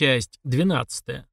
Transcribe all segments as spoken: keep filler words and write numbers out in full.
Часть двенадцатая.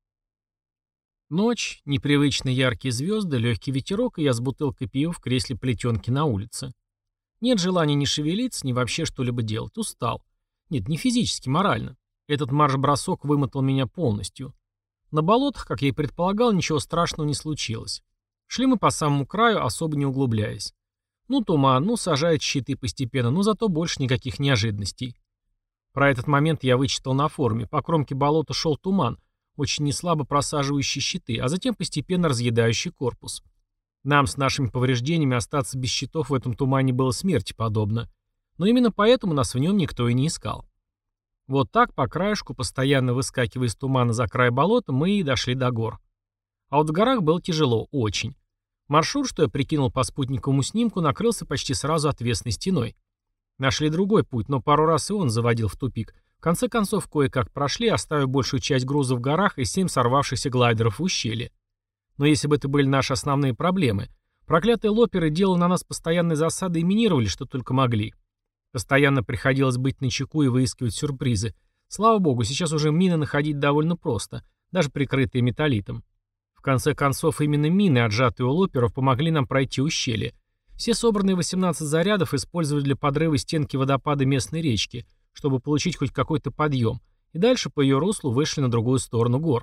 Ночь, непривычно яркие звезды, легкий ветерок, и я с бутылкой пива в кресле плетенки на улице. Нет желания ни шевелиться, ни вообще что-либо делать. Устал. Нет, не физически, морально. Этот марш-бросок вымотал меня полностью. На болотах, как я и предполагал, ничего страшного не случилось. Шли мы по самому краю, особо не углубляясь. Ну, туман, ну, сажают щиты постепенно, но зато больше никаких неожиданностей. Про этот момент я вычитал на форуме. По кромке болота шел туман, очень неслабо просаживающий щиты, а затем постепенно разъедающий корпус. Нам с нашими повреждениями остаться без щитов в этом тумане было смерти подобно. Но именно поэтому нас в нем никто и не искал. Вот так, по краешку, постоянно выскакивая из тумана за край болота, мы и дошли до гор. А вот в горах было тяжело, очень. Маршрут, что я прикинул по спутниковому снимку, накрылся почти сразу отвесной стеной. Нашли другой путь, но пару раз и он заводил в тупик. В конце концов, кое-как прошли, оставив большую часть груза в горах и семь сорвавшихся глайдеров в ущелье. Но если бы это были наши основные проблемы, проклятые лоперы делали на нас постоянные засады и минировали, что только могли. Постоянно приходилось быть начеку и выискивать сюрпризы. Слава богу, сейчас уже мины находить довольно просто, даже прикрытые металлитом. В конце концов, именно мины, отжатые у лоперов, помогли нам пройти ущелье. Все собранные восемнадцать зарядов использовали для подрыва стенки водопада местной речки, чтобы получить хоть какой-то подъем, и дальше по ее руслу вышли на другую сторону гор.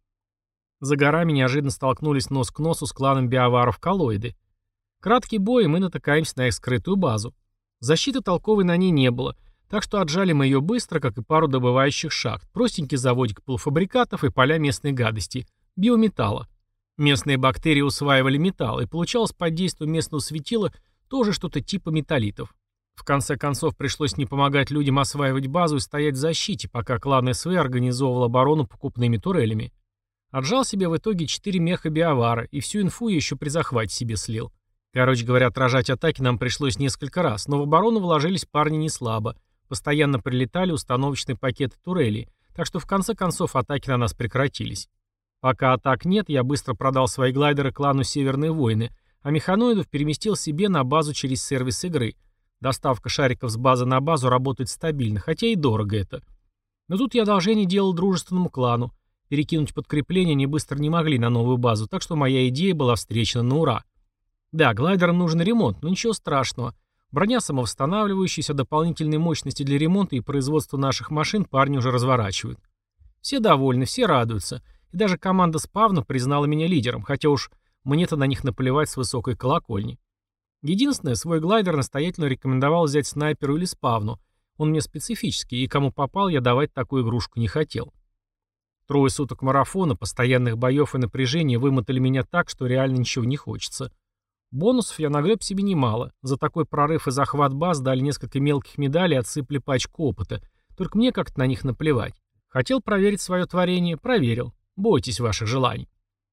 За горами неожиданно столкнулись нос к носу с кланом биоваров Коллоиды. Краткий бой, и мы натыкаемся на их скрытую базу. Защиты толковой на ней не было, так что отжали мы ее быстро, как и пару добывающих шахт, простенький заводик полуфабрикатов и поля местной гадости – биометалла. Местные бактерии усваивали металл, и получалось под действием местного светила тоже что-то типа металлитов. В конце концов, пришлось не помогать людям осваивать базу и стоять в защите, пока клан СВ организовывал оборону покупными турелями. Отжал себе в итоге четыре меха-биовара, и всю инфу я еще при захвате себе слил. Короче говоря, отражать атаки нам пришлось несколько раз, но в оборону вложились парни не слабо. Постоянно прилетали установочные пакеты турелей, так что в конце концов атаки на нас прекратились. Пока атак нет, я быстро продал свои глайдеры клану Северные Войны, а механоидов переместил себе на базу через сервис игры. Доставка шариков с базы на базу работает стабильно, хотя и дорого это. Но тут я одолжение делал дружественному клану. Перекинуть подкрепление они быстро не могли на новую базу, так что моя идея была встречена на ура. Да, глайдерам нужен ремонт, но ничего страшного. Броня самовосстанавливающаяся, дополнительные мощности для ремонта и производства наших машин парни уже разворачивают. Все довольны, все радуются. И даже команда спавна признала меня лидером, хотя уж мне-то на них наплевать с высокой колокольни. Единственное, свой глайдер настоятельно рекомендовал взять снайперу или спавну. Он мне специфический, и кому попал, я давать такую игрушку не хотел. Трое суток марафона, постоянных боев и напряжения вымотали меня так, что реально ничего не хочется. Бонусов я нагреб себе немало. За такой прорыв и захват баз дали несколько мелких медалей и отсыпали пачку опыта. Только мне как-то на них наплевать. Хотел проверить свое творение — проверил. Бойтесь ваших желаний.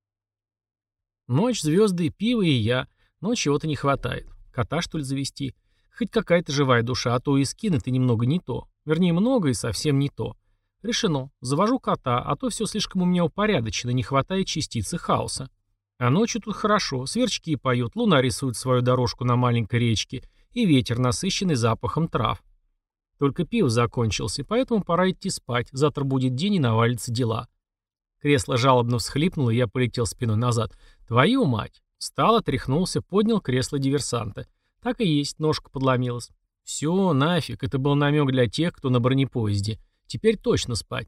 Ночь, звезды, пиво и я. Но чего-то не хватает. Кота, что ли, завести? Хоть какая-то живая душа, а то и скин это немного не то. Вернее, много и совсем не то. Решено. Завожу кота, а то все слишком у меня упорядочено, не хватает частицы хаоса. А ночью тут хорошо. Сверчки поют, луна рисует свою дорожку на маленькой речке, и ветер, насыщенный запахом трав. Только пиво закончился, поэтому пора идти спать. Завтра будет день и навалятся дела. Кресло жалобно всхлипнуло, и я полетел спиной назад. Твою мать! Встал, отряхнулся, поднял кресло диверсанта. Так и есть, ножка подломилась. Все, нафиг, это был намек для тех, кто на бронепоезде. Теперь точно спать.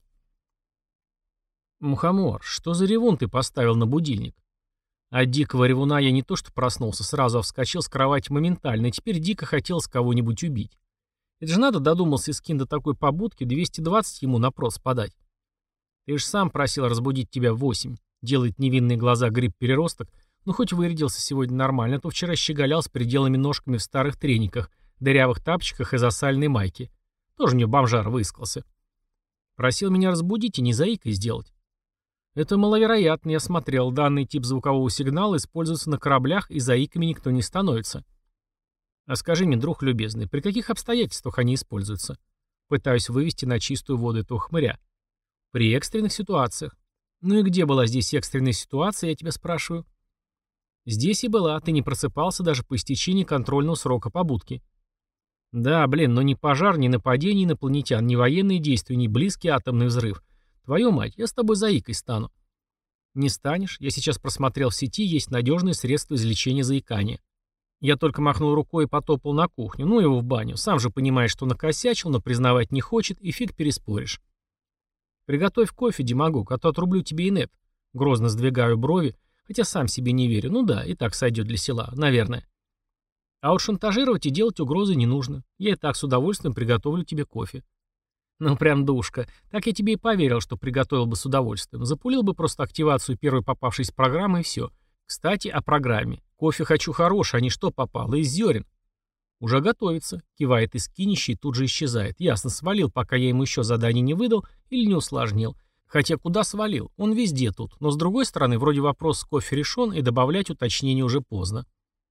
Мухомор, что за ревун ты поставил на будильник? От дикого ревуна я не то что проснулся сразу, а вскочил с кровати моментально, и теперь дико хотелось кого-нибудь убить. Это же надо, додумался скин до такой побудки, двести двадцать ему напрос подать. Ты же сам просил разбудить тебя в восемь. Делает невинные глаза гриб-переросток. Ну хоть вырядился сегодня нормально, а то вчера щеголял с пределами ножками в старых трениках, дырявых тапчиках и засальной майке. Тоже мне бомжар выискался. Просил меня разбудить и не заикой сделать. Это маловероятно, я смотрел. Данный тип звукового сигнала используется на кораблях, и заиками никто не становится. А скажи мне, друг любезный, при каких обстоятельствах они используются? Пытаюсь вывести на чистую воду этого хмыря. При экстренных ситуациях. Ну и где была здесь экстренная ситуация, я тебя спрашиваю? Здесь и была, ты не просыпался даже по истечении контрольного срока побудки. Да, блин, но ни пожар, ни нападение инопланетян, ни военные действия, ни близкий атомный взрыв. Твою мать, я с тобой заикой стану. Не станешь. Я сейчас просмотрел в сети, есть надежные средства излечения заикания. Я только махнул рукой и потопал на кухню. Ну его в баню. Сам же понимаешь, что накосячил, но признавать не хочет, и фиг переспоришь. Приготовь кофе, демагог, а то отрублю тебе инет. Грозно сдвигаю брови, хотя сам себе не верю. Ну да, и так сойдет для села, наверное. А вот шантажировать и делать угрозы не нужно. Я и так с удовольствием приготовлю тебе кофе. Ну прям душка. Так я тебе и поверил, что приготовил бы с удовольствием. Запулил бы просто активацию первой попавшейся программы и все. Кстати, о программе. Кофе хочу хороший, а не что попало, из зерен. Уже готовится. Кивает из кинища и тут же исчезает. Ясно, свалил, пока я ему еще задание не выдал или не усложнил. Хотя куда свалил? Он везде тут. Но с другой стороны, вроде вопрос с кофе решен, и добавлять уточнение уже поздно.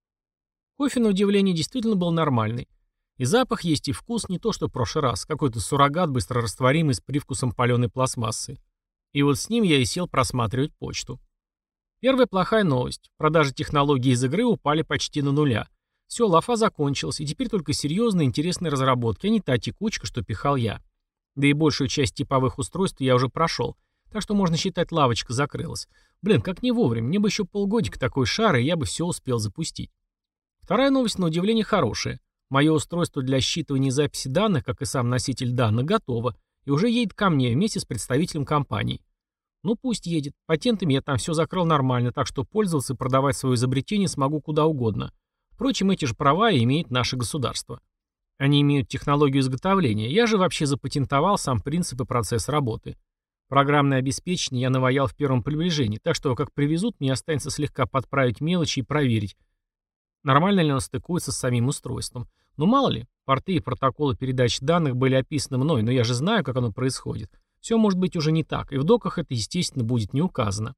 Кофе, на удивление, действительно был нормальный. И запах есть, и вкус не то, что в прошлый раз. Какой-то суррогат, быстрорастворимый, с привкусом паленой пластмассы. И вот с ним я и сел просматривать почту. Первая плохая новость. Продажи технологий из игры упали почти на нуля. Все, лафа закончилась, и теперь только серьезные интересные разработки, а не та текучка, что пихал я. Да и большую часть типовых устройств я уже прошел. Так что можно считать, лавочка закрылась. Блин, как не вовремя. Мне бы еще полгодика такой шар, и я бы все успел запустить. Вторая новость, на удивление, хорошая. Мое устройство для считывания и записи данных, как и сам носитель данных, готово, и уже едет ко мне вместе с представителем компании. Ну пусть едет. Патентами я там все закрыл нормально, так что пользоваться и продавать свое изобретение смогу куда угодно. Впрочем, эти же права имеет наше государство. Они имеют технологию изготовления. Я же вообще запатентовал сам принцип и процесс работы. Программное обеспечение я наваял в первом приближении, так что как привезут, мне останется слегка подправить мелочи и проверить, нормально ли оно стыкуется с самим устройством. Ну мало ли, порты и протоколы передачи данных были описаны мной, но я же знаю, как оно происходит. Все может быть уже не так, и в доках это, естественно, будет не указано.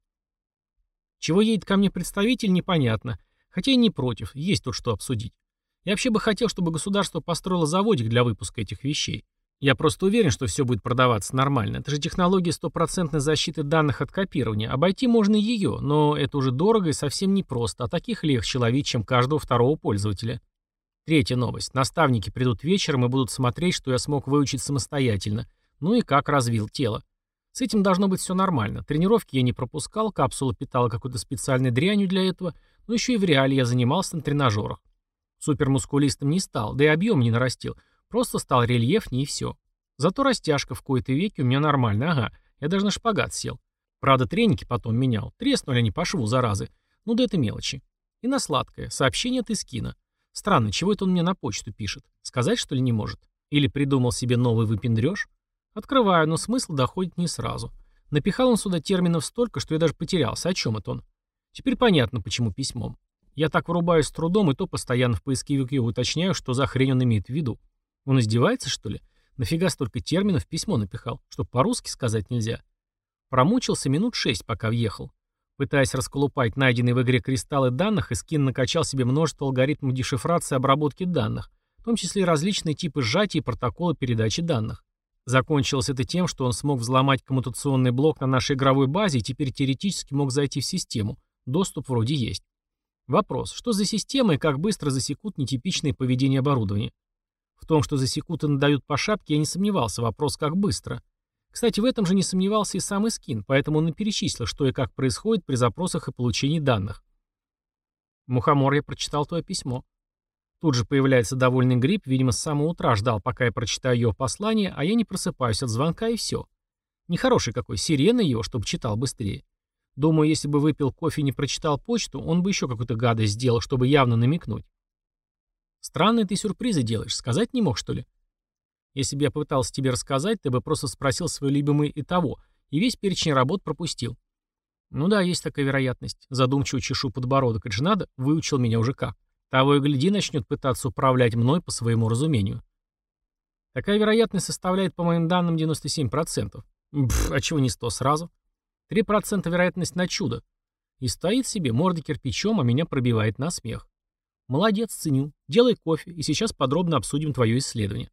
Чего едет ко мне представитель, непонятно. Хотя и не против, есть тут что обсудить. Я вообще бы хотел, чтобы государство построило заводик для выпуска этих вещей. Я просто уверен, что все будет продаваться нормально. Это же технология стопроцентной защиты данных от копирования. Обойти можно ее, но это уже дорого и совсем непросто, а таких легче ловить, чем каждого второго пользователя. Третья новость. Наставники придут вечером и будут смотреть, что я смог выучить самостоятельно. Ну и как развил тело. С этим должно быть все нормально. Тренировки я не пропускал, капсула питала какой-то специальной дрянью для этого, но еще и в реале я занимался на тренажерах. Супермускулистом не стал, да и объем не нарастил. Просто стал рельефнее и все. Зато растяжка в кои-то веки у меня нормальная, ага. Я даже на шпагат сел. Правда, треники потом менял. Треснули они по шву, заразы. Ну да это мелочи. И на сладкое. Сообщение от Искина. Странно, чего это он мне на почту пишет? Сказать, что ли, не может? Или придумал себе новый выпендрёж? Открываю, но смысл доходит не сразу. Напихал он сюда терминов столько, что я даже потерялся. О чем это он? Теперь понятно, почему письмом. Я так врубаюсь с трудом, и то постоянно в поисковике уточняю, что за хрень он имеет в виду. Он издевается, что ли? Нафига столько терминов в письмо напихал? Что по-русски сказать нельзя? Промучился минут шесть, пока въехал. Пытаясь расколупать найденные в игре кристаллы данных, Искин накачал себе множество алгоритмов дешифрации и обработки данных, в том числе и различные типы сжатия и протоколы передачи данных. Закончилось это тем, что он смог взломать коммутационный блок на нашей игровой базе и теперь теоретически мог зайти в систему. Доступ вроде есть. Вопрос, что за система и как быстро засекут нетипичное поведение оборудования? В том, что засекут и надают по шапке, я не сомневался, вопрос, как быстро. Кстати, в этом же не сомневался и сам Искин, поэтому он и перечислил, что и как происходит при запросах и получении данных. Мухомор, я прочитал твое письмо. Тут же появляется довольный гриб, видимо, с самого утра ждал, пока я прочитаю его послание, а я не просыпаюсь от звонка и все. Нехороший какой, сирена его, чтобы читал быстрее. Думаю, если бы выпил кофе и не прочитал почту, он бы еще какую-то гадость сделал, чтобы явно намекнуть. Странные ты сюрпризы делаешь, сказать не мог, что ли? Если бы я попытался тебе рассказать, ты бы просто спросил свой любимый и того, и весь перечень работ пропустил. Ну да, есть такая вероятность. Задумчиво чешу подбородок, это же надо, выучил меня уже как. Того и гляди, начнет пытаться управлять мной по своему разумению. Такая вероятность составляет, по моим данным, девяносто семь процентов. Бф, а чего не сто сразу? три процента вероятность на чудо. И стоит себе, морда кирпичом, а меня пробивает на смех. Молодец, ценю. Делай кофе, и сейчас подробно обсудим твое исследование.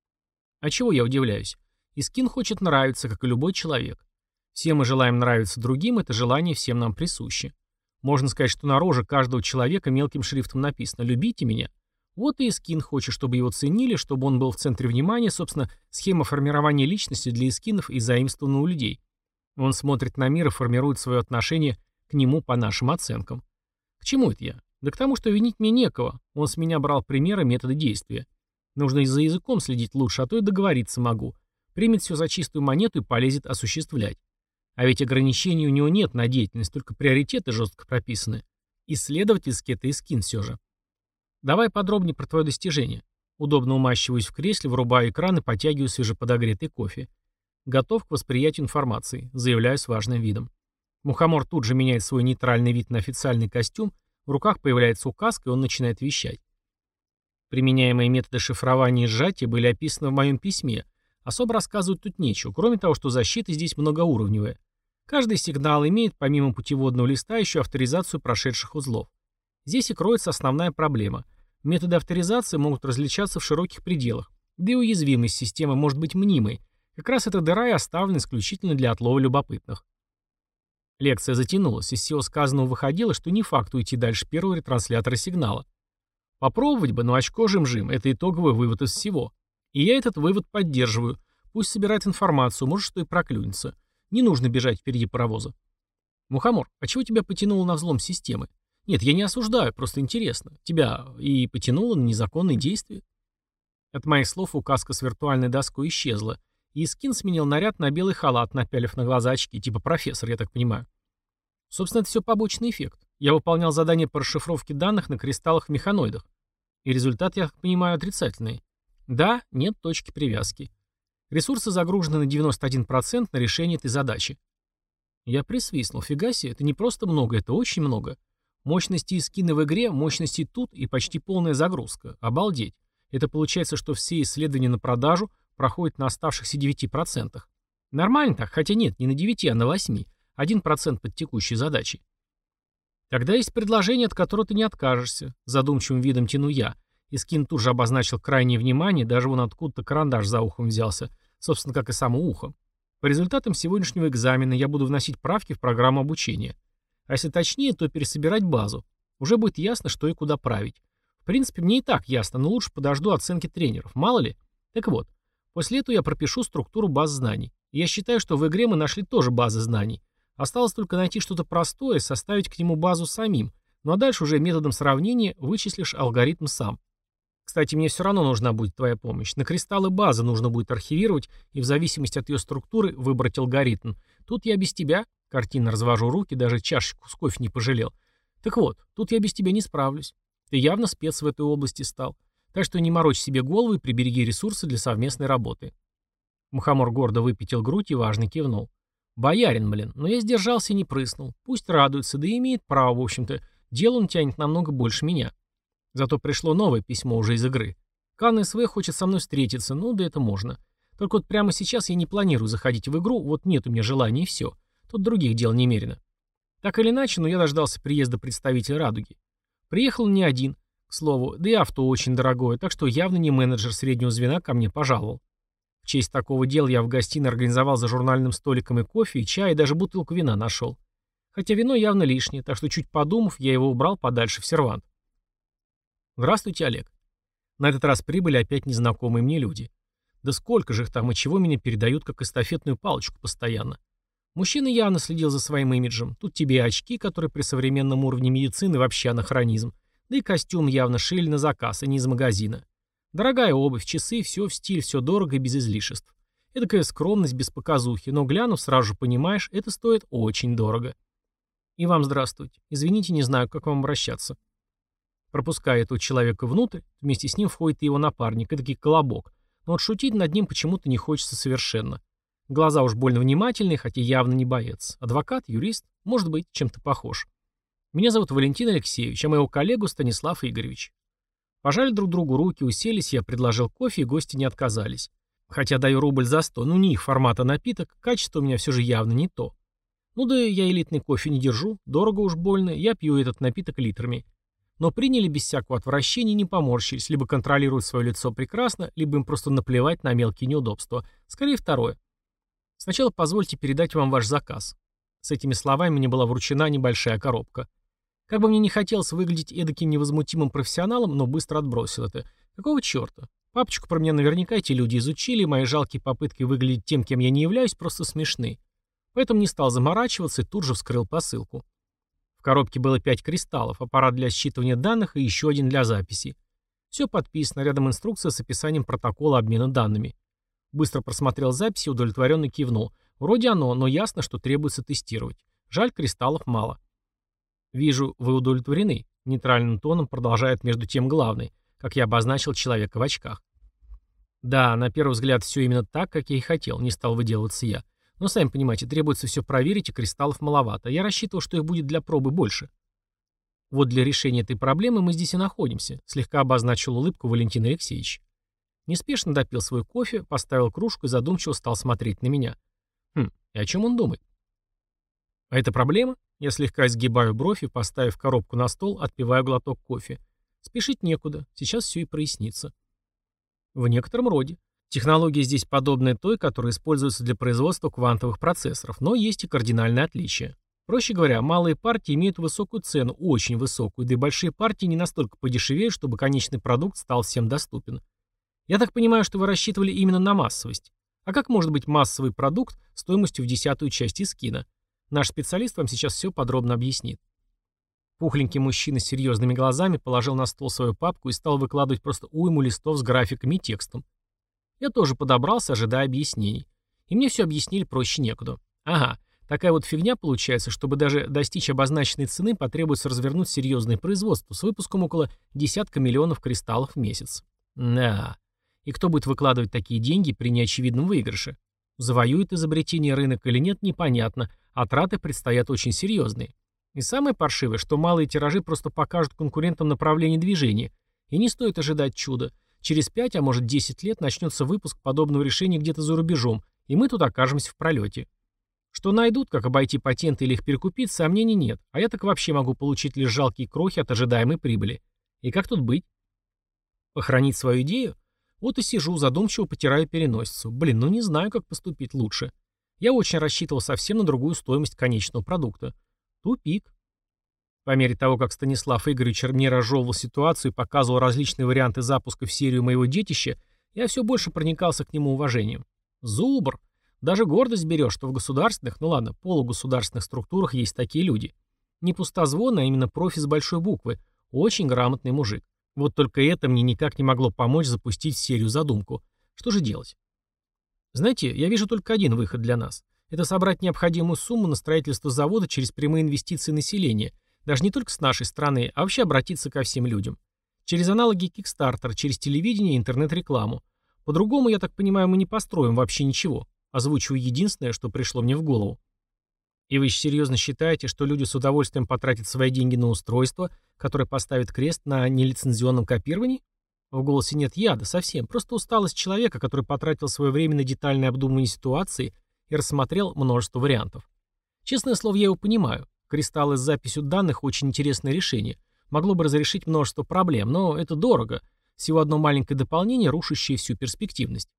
А чего я удивляюсь? Искин хочет нравиться, как и любой человек. Все мы желаем нравиться другим, это желание всем нам присуще. Можно сказать, что на роже каждого человека мелким шрифтом написано «Любите меня». Вот и Искин хочет, чтобы его ценили, чтобы он был в центре внимания, собственно, схема формирования личности для Искинов и заимствована у людей. Он смотрит на мир и формирует свое отношение к нему по нашим оценкам. К чему это я? Да к тому, что винить мне некого. Он с меня брал примеры метода действия. Нужно и за языком следить лучше, а то и договориться могу. Примет все за чистую монету и полезет осуществлять. А ведь ограничений у него нет на деятельность, только приоритеты жестко прописаны. Исследовательский это и скин все же. Давай подробнее про твое достижение. Удобно умащиваюсь в кресле, врубаю экран и потягиваю свежеподогретый кофе. Готов к восприятию информации, заявляю с важным видом. Мухомор тут же меняет свой нейтральный вид на официальный костюм, в руках появляется указка, и он начинает вещать. Применяемые методы шифрования и сжатия были описаны в моем письме. Особо рассказывать тут нечего, кроме того, что защита здесь многоуровневая. Каждый сигнал имеет, помимо путеводного листа, еще авторизацию прошедших узлов. Здесь и кроется основная проблема. Методы авторизации могут различаться в широких пределах, да и уязвимость системы может быть мнимой. Как раз эта дыра и оставлена исключительно для отлова любопытных. Лекция затянулась, из всего сказанного выходило, что не факт уйти дальше первого ретранслятора сигнала. Попробовать бы, но очко жим-жим – это итоговый вывод из всего. И я этот вывод поддерживаю. Пусть собирает информацию, может, что и проклюнется. Не нужно бежать впереди паровоза. Мухомор, а чего тебя потянуло на взлом системы? Нет, я не осуждаю, просто интересно. Тебя и потянуло на незаконные действия? От моих слов указка с виртуальной доской исчезла, и скин сменил наряд на белый халат, напялив на глаза очки, типа профессор, я так понимаю. Собственно, это все побочный эффект. Я выполнял задание по расшифровке данных на кристаллах-механоидах. И результат, я так понимаю, отрицательный. Да, нет точки привязки. Ресурсы загружены на девяносто один процент на решение этой задачи. Я присвистнул. Фига себе, это не просто много, это очень много. Мощности и скины в игре, мощности тут и почти полная загрузка. Обалдеть. Это получается, что все исследования на продажу проходят на оставшихся девяти процентах. Нормально так, хотя нет, не на девяти, а на восьми. один процент под текущей задачей. Тогда есть предложение, от которого ты не откажешься. Задумчивым видом тяну я. И скин тут же обозначил крайнее внимание, даже вон откуда-то карандаш за ухом взялся. Собственно, как и само ухо. По результатам сегодняшнего экзамена я буду вносить правки в программу обучения. А если точнее, то пересобирать базу. Уже будет ясно, что и куда править. В принципе, мне и так ясно, но лучше подожду оценки тренеров. Мало ли. Так вот, после этого я пропишу структуру баз знаний. И я считаю, что в игре мы нашли тоже базы знаний. Осталось только найти что-то простое, составить к нему базу самим. Ну а дальше уже методом сравнения вычислишь алгоритм сам. Кстати, мне все равно нужна будет твоя помощь. На кристаллы базы нужно будет архивировать и в зависимости от ее структуры выбрать алгоритм. Тут я без тебя, картинно развожу руки, даже чашечку с кофе не пожалел. Так вот, тут я без тебя не справлюсь. Ты явно спец в этой области стал. Так что не морочь себе голову и прибереги ресурсы для совместной работы. Мухомор гордо выпятил грудь и важно кивнул. Боярин, блин, но я сдержался и не прыснул. Пусть радуется, да и имеет право, в общем-то. Дело он тянет намного больше меня. Зато пришло новое письмо уже из игры. Кан СВ хочет со мной встретиться, ну да это можно. Только вот прямо сейчас я не планирую заходить в игру, вот нет у меня желания и все. Тут других дел немерено. Так или иначе, но я дождался приезда представителя «Радуги». Приехал он не один, к слову, да и авто очень дорогое, так что явно не менеджер среднего звена ко мне пожаловал. В честь такого дела я в гостиной организовал за журнальным столиком и кофе, и чай, и даже бутылку вина нашел. Хотя вино явно лишнее, так что чуть подумав, я его убрал подальше в сервант. Здравствуйте, Олег. На этот раз прибыли опять незнакомые мне люди. Да сколько же их там и чего меня передают как эстафетную палочку постоянно. Мужчина явно следил за своим имиджем. Тут тебе и очки, которые при современном уровне медицины вообще анахронизм. Да и костюм явно шили на заказ, а не из магазина. Дорогая обувь, часы, все в стиль, все дорого и без излишеств. Эдакая скромность без показухи, но глянув, сразу же понимаешь, это стоит очень дорого. И вам здравствуйте. Извините, не знаю, как вам обращаться. Пропуская этого человека внутрь, вместе с ним входит и его напарник, эдакий колобок. Но вот шутить над ним почему-то не хочется совершенно. Глаза уж больно внимательные, хотя явно не боец. Адвокат, юрист, может быть, чем-то похож. Меня зовут Валентин Алексеевич, а моего коллегу Станислав Игоревич. Пожали друг другу руки, уселись, я предложил кофе, и гости не отказались. Хотя даю рубль за сто, ну не их формата напиток, качество у меня все же явно не то. Ну да я элитный кофе не держу, дорого уж больно, я пью этот напиток литрами. Но приняли без всякого отвращения и не поморщились, либо контролируют свое лицо прекрасно, либо им просто наплевать на мелкие неудобства. Скорее второе. Сначала позвольте передать вам ваш заказ. С этими словами мне была вручена небольшая коробка. Как бы мне не хотелось выглядеть эдаким невозмутимым профессионалом, но быстро отбросил это. Какого черта? Папочку про меня наверняка эти люди изучили, и мои жалкие попытки выглядеть тем, кем я не являюсь, просто смешны. Поэтому не стал заморачиваться и тут же вскрыл посылку. В коробке было пять кристаллов, аппарат для считывания данных и еще один для записи. Все подписано, рядом инструкция с описанием протокола обмена данными. Быстро просмотрел записи и удовлетворенно кивнул. Вроде оно, но ясно, что требуется тестировать. Жаль, кристаллов мало. «Вижу, вы удовлетворены», — нейтральным тоном продолжает между тем главный, как я обозначил человека в очках. «Да, на первый взгляд все именно так, как я и хотел», — не стал выделываться я. «Но, сами понимаете, требуется все проверить, и кристаллов маловато. Я рассчитывал, что их будет для пробы больше». «Вот для решения этой проблемы мы здесь и находимся», — слегка обозначил улыбку Валентин Алексеевич. Неспешно допил свой кофе, поставил кружку и задумчиво стал смотреть на меня. Хм, и о чем он думает? «А это проблема?» Я слегка изгибаю бровь и, поставив коробку на стол, отпиваю глоток кофе. Спешить некуда, сейчас все и прояснится. В некотором роде. Технология здесь подобная той, которая используется для производства квантовых процессоров, но есть и кардинальные отличия. Проще говоря, малые партии имеют высокую цену, очень высокую, да и большие партии не настолько подешевеют, чтобы конечный продукт стал всем доступен. Я так понимаю, что вы рассчитывали именно на массовость. А как может быть массовый продукт стоимостью в десятую часть Искина? Наш специалист вам сейчас все подробно объяснит. Пухленький мужчина с серьезными глазами положил на стол свою папку и стал выкладывать просто уйму листов с графиками и текстом. Я тоже подобрался, ожидая объяснений. И мне все объяснили проще некуда. Ага, такая вот фигня получается, чтобы даже достичь обозначенной цены, потребуется развернуть серьезное производство с выпуском около десятка миллионов кристаллов в месяц. Да. И кто будет выкладывать такие деньги при неочевидном выигрыше? Завоюет изобретение рынок или нет, непонятно, а траты предстоят очень серьезные. И самое паршивое, что малые тиражи просто покажут конкурентам направление движения, и не стоит ожидать чуда. Через пять, а может десять лет начнется выпуск подобного решения где-то за рубежом, и мы тут окажемся в пролете. Что найдут, как обойти патенты или их перекупить, сомнений нет, а я так вообще могу получить лишь жалкие крохи от ожидаемой прибыли. И как тут быть? Похоронить свою идею? Вот и сижу, задумчиво потираю переносицу. Блин, ну не знаю, как поступить лучше. Я очень рассчитывал совсем на другую стоимость конечного продукта. Тупик. По мере того, как Станислав Игоревич мне разжевывал ситуацию и показывал различные варианты запуска в серию моего детища, я все больше проникался к нему уважением. Зубр. Даже гордость берешь, что в государственных, ну ладно, полугосударственных структурах есть такие люди. Не пустозвон, а именно профи с большой буквы. Очень грамотный мужик. Вот только это мне никак не могло помочь запустить серию задумку. Что же делать? Знаете, я вижу только один выход для нас. Это собрать необходимую сумму на строительство завода через прямые инвестиции населения. Даже не только с нашей страны, а вообще обратиться ко всем людям. Через аналоги Kickstarter, через телевидение и интернет-рекламу. По-другому, я так понимаю, мы не построим вообще ничего. Озвучиваю единственное, что пришло мне в голову. И вы серьезно считаете, что люди с удовольствием потратят свои деньги на устройство, которое поставит крест на нелицензионном копировании? В голосе нет яда совсем, просто усталость человека, который потратил свое время на детальное обдумывание ситуации и рассмотрел множество вариантов. Честное слово, я его понимаю. Кристаллы с записью данных – очень интересное решение. Могло бы разрешить множество проблем, но это дорого. Всего одно маленькое дополнение, рушащее всю перспективность.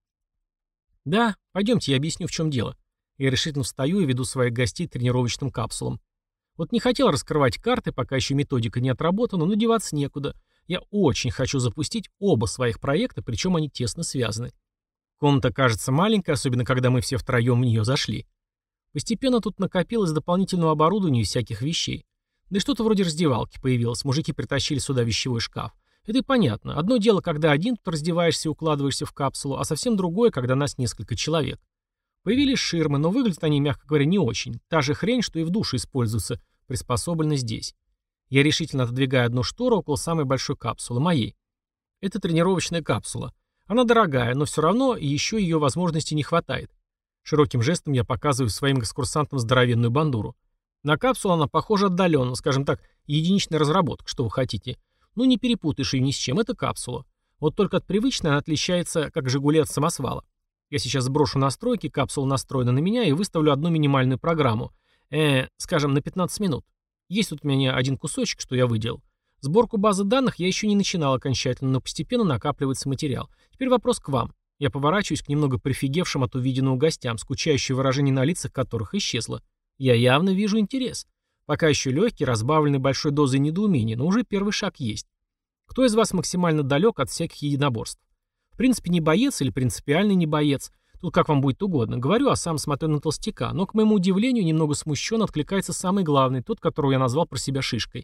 Да, пойдемте, я объясню, в чем дело. Я решительно встаю и веду своих гостей тренировочным капсулам. Вот не хотел раскрывать карты, пока еще методика не отработана, но деваться некуда. Я очень хочу запустить оба своих проекта, причем они тесно связаны. Комната кажется маленькой, особенно когда мы все втроем в нее зашли. Постепенно тут накопилось дополнительного оборудования и всяких вещей. Да и что-то вроде раздевалки появилось, мужики притащили сюда вещевой шкаф. Это и понятно. Одно дело, когда один тут раздеваешься и укладываешься в капсулу, а совсем другое, когда нас несколько человек. Появились ширмы, но выглядят они, мягко говоря, не очень. Та же хрень, что и в душе используется, приспособлена здесь. Я решительно отодвигаю одну штору около самой большой капсулы, моей. Это тренировочная капсула. Она дорогая, но все равно еще ее возможностей не хватает. Широким жестом я показываю своим экскурсантам здоровенную бандуру. На капсулу она похожа отдаленно, скажем так, единичная разработка, что вы хотите. Ну не перепутаешь ее ни с чем, это капсула. Вот только от привычной она отличается, как «Жигули» от самосвала. Я сейчас сброшу настройки, капсула настроена на меня и выставлю одну минимальную программу. Э, скажем, на пятнадцать минут. Есть тут у меня один кусочек, что я выделал. Сборку базы данных я еще не начинал окончательно, но постепенно накапливается материал. Теперь вопрос к вам. Я поворачиваюсь к немного прифигевшим от увиденного гостям, скучающее выражение на лицах которых исчезло. Я явно вижу интерес. Пока еще легкий, разбавленный большой дозой недоумения, но уже первый шаг есть. Кто из вас максимально далек от всяких единоборств? В принципе, не боец или принципиальный не боец. Тут как вам будет угодно. Говорю, а сам смотрю на толстяка, но, к моему удивлению, немного смущенно откликается самый главный, тот, которого я назвал про себя шишкой.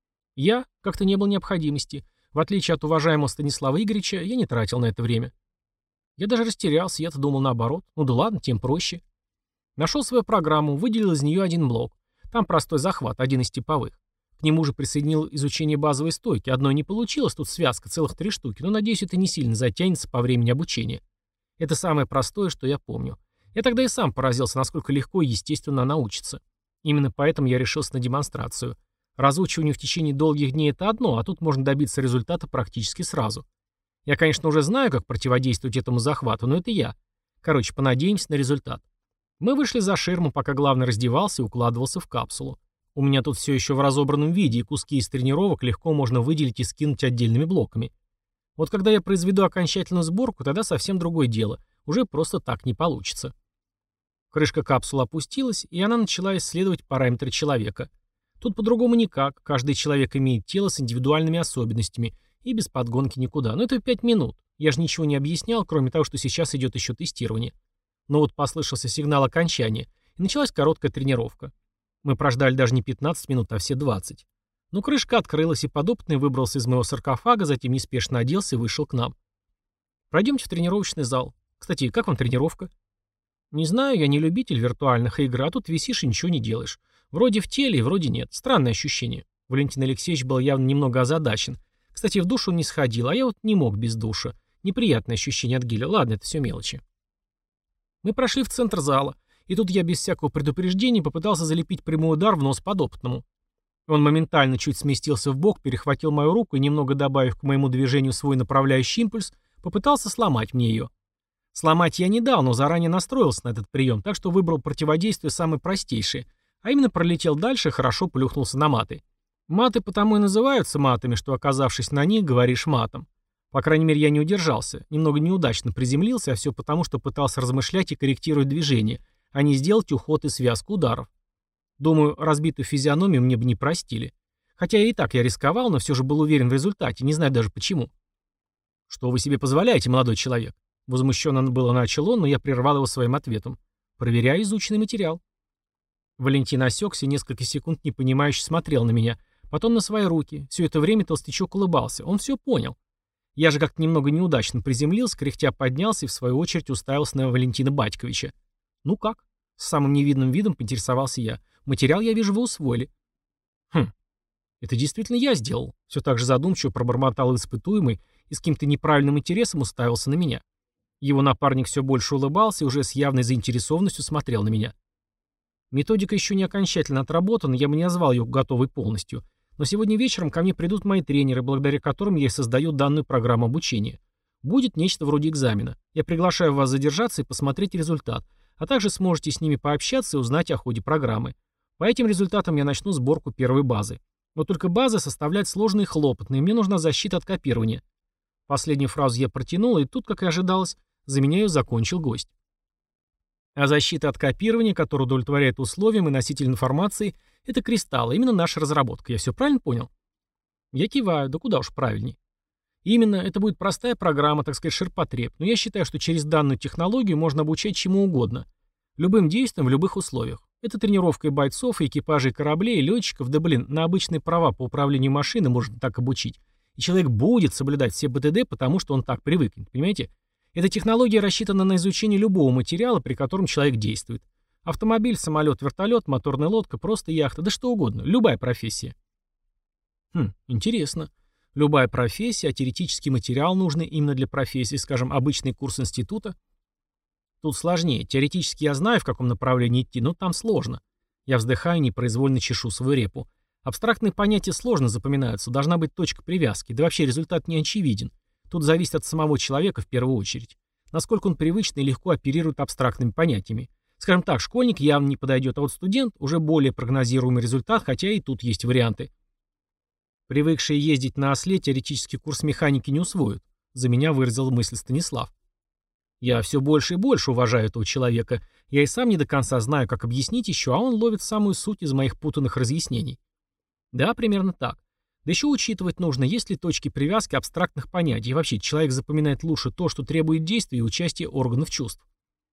Я как-то не было необходимости. В отличие от уважаемого Станислава Игоревича, я не тратил на это время. Я даже растерялся, я-то думал наоборот. Ну да ладно, тем проще. Нашел свою программу, выделил из нее один блок. Там простой захват, один из типовых. К нему же присоединил изучение базовой стойки. Одной не получилось, тут связка, целых три штуки, но, надеюсь, это не сильно затянется по времени обучения. Это самое простое, что я помню. Я тогда и сам поразился, насколько легко и естественно она учится. Именно поэтому я решился на демонстрацию. Разучивание в течение долгих дней — это одно, а тут можно добиться результата практически сразу. Я, конечно, уже знаю, как противодействовать этому захвату, но это я. Короче, понадеемся на результат. Мы вышли за ширму, пока главный раздевался и укладывался в капсулу. У меня тут все еще в разобранном виде, и куски из тренировок легко можно выделить и скинуть отдельными блоками. Вот когда я произведу окончательную сборку, тогда совсем другое дело. Уже просто так не получится. Крышка капсулы опустилась, и она начала исследовать параметры человека. Тут по-другому никак. Каждый человек имеет тело с индивидуальными особенностями, и без подгонки никуда. Но это пять минут. Я же ничего не объяснял, кроме того, что сейчас идет еще тестирование. Но вот послышался сигнал окончания, и началась короткая тренировка. Мы прождали даже не пятнадцать минут, а все двадцать. Но крышка открылась, и подопытный выбрался из моего саркофага, затем неспешно оделся и вышел к нам. Пройдемте в тренировочный зал. Кстати, как вам тренировка? Не знаю, я не любитель виртуальных игр, а тут висишь и ничего не делаешь. Вроде в теле, и вроде нет. Странное ощущение. Валентин Алексеевич был явно немного озадачен. Кстати, в душ он не сходил, а я вот не мог без душа. Неприятное ощущение от геля. Ладно, это все мелочи. Мы прошли в центр зала, и тут я без всякого предупреждения попытался залепить прямой удар в нос подопытному. Он моментально чуть сместился вбок, перехватил мою руку и, немного добавив к моему движению свой направляющий импульс, попытался сломать мне ее. Сломать я не дал, но заранее настроился на этот прием, так что выбрал противодействие самое простейшее, а именно пролетел дальше и хорошо плюхнулся на маты. Маты потому и называются матами, что, оказавшись на них, говоришь матом. По крайней мере, я не удержался, немного неудачно приземлился, а все потому, что пытался размышлять и корректировать движение, а не сделать уход и связку ударов. Думаю, разбитую физиономию мне бы не простили. Хотя и так я рисковал, но все же был уверен в результате, не знаю даже почему. «Что вы себе позволяете, молодой человек?» Возмущенно было начал он, но я прервал его своим ответом. «Проверяю изученный материал». Валентин осекся и несколько секунд непонимающе смотрел на меня, потом на свои руки. Все это время толстячок улыбался. Он все понял. Я же как-то немного неудачно приземлился, кряхтя поднялся и в свою очередь уставился на Валентина Батьковича. «Ну как?» — с самым невидным видом поинтересовался я. «Материал, я вижу, вы усвоили». «Хм, это действительно я сделал». Все так же задумчиво пробормотал испытуемый и с каким-то неправильным интересом уставился на меня. Его напарник все больше улыбался и уже с явной заинтересованностью смотрел на меня. Методика еще не окончательно отработана, я бы не назвал ее готовой полностью. Но сегодня вечером ко мне придут мои тренеры, благодаря которым я и создаю данную программу обучения. Будет нечто вроде экзамена. Я приглашаю вас задержаться и посмотреть результат, а также сможете с ними пообщаться и узнать о ходе программы. По этим результатам я начну сборку первой базы. Но только базы составлять сложно и хлопотно, и мне нужна защита от копирования. Последнюю фразу я протянул, и тут, как и ожидалось, за меня ее закончил гость. А защита от копирования, которая удовлетворяет условиям и носитель информации, это кристаллы, именно наша разработка. Я все правильно понял? Я киваю, да куда уж правильней. Именно, это будет простая программа, так сказать, ширпотреб, но я считаю, что через данную технологию можно обучать чему угодно. Любым действиям в любых условиях. Это тренировка и бойцов, и экипажей кораблей, и летчиков, да блин, на обычные права по управлению машиной можно так обучить. И человек будет соблюдать все БТД, потому что он так привыкнет, понимаете? Эта технология рассчитана на изучение любого материала, при котором человек действует. Автомобиль, самолет, вертолет, моторная лодка, просто яхта, да что угодно, любая профессия. Хм, интересно. Любая профессия, а теоретический материал нужный именно для профессии, скажем, обычный курс института? Тут сложнее. Теоретически я знаю, в каком направлении идти, но там сложно. Я вздыхаю и непроизвольно чешу свою репу. Абстрактные понятия сложно запоминаются, должна быть точка привязки, да вообще результат не очевиден. Тут зависит от самого человека в первую очередь. Насколько он привычно и легко оперирует абстрактными понятиями. Скажем так, школьник явно не подойдет, а вот студент уже более прогнозируемый результат, хотя и тут есть варианты. Привыкшие ездить на осле теоретический курс механики не усвоят. За меня выразил мысль Станислав. Я все больше и больше уважаю этого человека. Я и сам не до конца знаю, как объяснить еще, а он ловит самую суть из моих путанных разъяснений. Да, примерно так. Да еще учитывать нужно, есть ли точки привязки абстрактных понятий. И вообще, человек запоминает лучше то, что требует действия и участия органов чувств.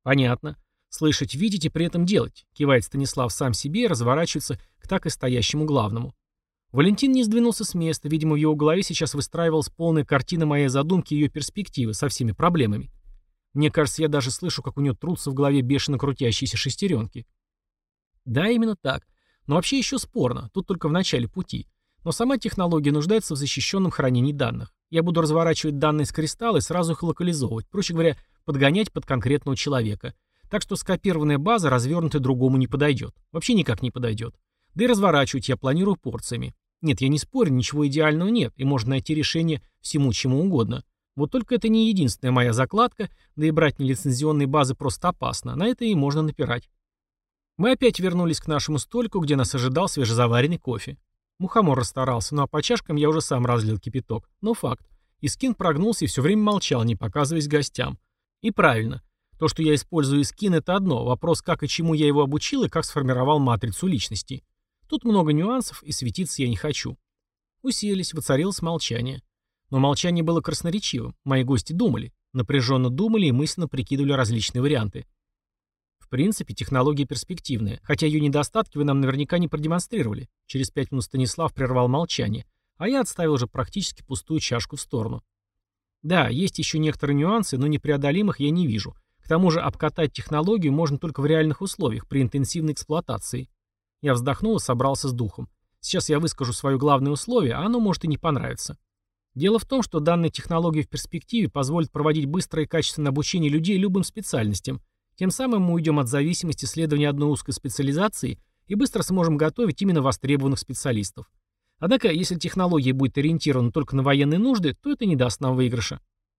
Понятно. Слышать, видеть и при этом делать, кивает Станислав сам себе и разворачивается к так и стоящему главному. Валентин не сдвинулся с места, видимо, в его голове сейчас выстраивалась полная картина моей задумки и ее перспективы со всеми проблемами. Мне кажется, я даже слышу, как у него трутся в голове бешено крутящиеся шестеренки. Да, именно так. Но вообще еще спорно, тут только в начале пути. Но сама технология нуждается в защищенном хранении данных. Я буду разворачивать данные с кристалла и сразу их локализовывать, проще говоря, подгонять под конкретного человека. Так что скопированная база развернутая другому не подойдет. Вообще никак не подойдет. Да и разворачивать я планирую порциями. Нет, я не спорю, ничего идеального нет, и можно найти решение всему чему угодно. Вот только это не единственная моя закладка, да и брать нелицензионные базы просто опасно, на это и можно напирать. Мы опять вернулись к нашему столику, где нас ожидал свежезаваренный кофе. Мухомор расстарался, ну а по чашкам я уже сам разлил кипяток. Но факт. Искин прогнулся и все время молчал, не показываясь гостям. И правильно. То, что я использую Искин, это одно. Вопрос, как и чему я его обучил и как сформировал матрицу личности. Тут много нюансов, и светиться я не хочу. Уселись, воцарилось молчание. Но молчание было красноречивым. Мои гости думали. Напряженно думали и мысленно прикидывали различные варианты. В принципе, технология перспективная, хотя ее недостатки вы нам наверняка не продемонстрировали. Через пять минут Станислав прервал молчание, а я отставил уже практически пустую чашку в сторону. Да, есть еще некоторые нюансы, но непреодолимых я не вижу. К тому же обкатать технологию можно только в реальных условиях, при интенсивной эксплуатации. Я вздохнул и собрался с духом. Сейчас я выскажу свое главное условие, а оно может и не понравиться. Дело в том, что данная технология в перспективе позволит проводить быстрое и качественное обучение людей любым специальностям. Тем самым мы уйдем от зависимости следования одной узкой специализации и быстро сможем готовить именно востребованных специалистов. Однако, если технология будет ориентирована только на военные нужды, то это не даст нам выигрыша.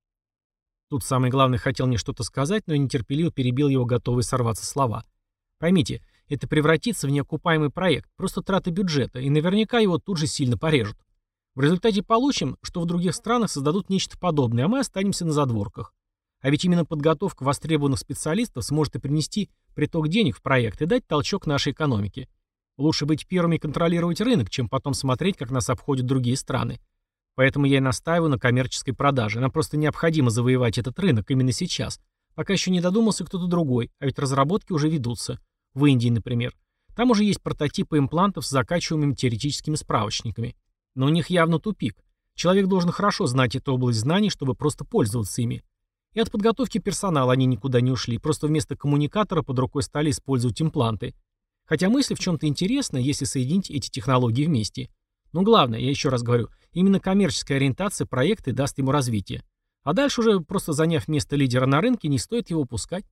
Тут самый главный хотел мне что-то сказать, но я нетерпеливо перебил его, готовый сорваться слова. Поймите, это превратится в неокупаемый проект, просто траты бюджета, и наверняка его тут же сильно порежут. В результате получим, что в других странах создадут нечто подобное, а мы останемся на задворках. А ведь именно подготовка востребованных специалистов сможет и принести приток денег в проект и дать толчок нашей экономике. Лучше быть первыми и контролировать рынок, чем потом смотреть, как нас обходят другие страны. Поэтому я и настаиваю на коммерческой продаже. Нам просто необходимо завоевать этот рынок именно сейчас. Пока еще не додумался кто-то другой, а ведь разработки уже ведутся. В Индии, например. Там уже есть прототипы имплантов с закачиваемыми теоретическими справочниками. Но у них явно тупик. Человек должен хорошо знать эту область знаний, чтобы просто пользоваться ими. И от подготовки персонала они никуда не ушли, просто вместо коммуникатора под рукой стали использовать импланты. Хотя мысль в чем-то интересна, если соединить эти технологии вместе. Но главное, я еще раз говорю, именно коммерческая ориентация проекта даст ему развитие. А дальше уже, просто заняв место лидера на рынке, не стоит его упускать.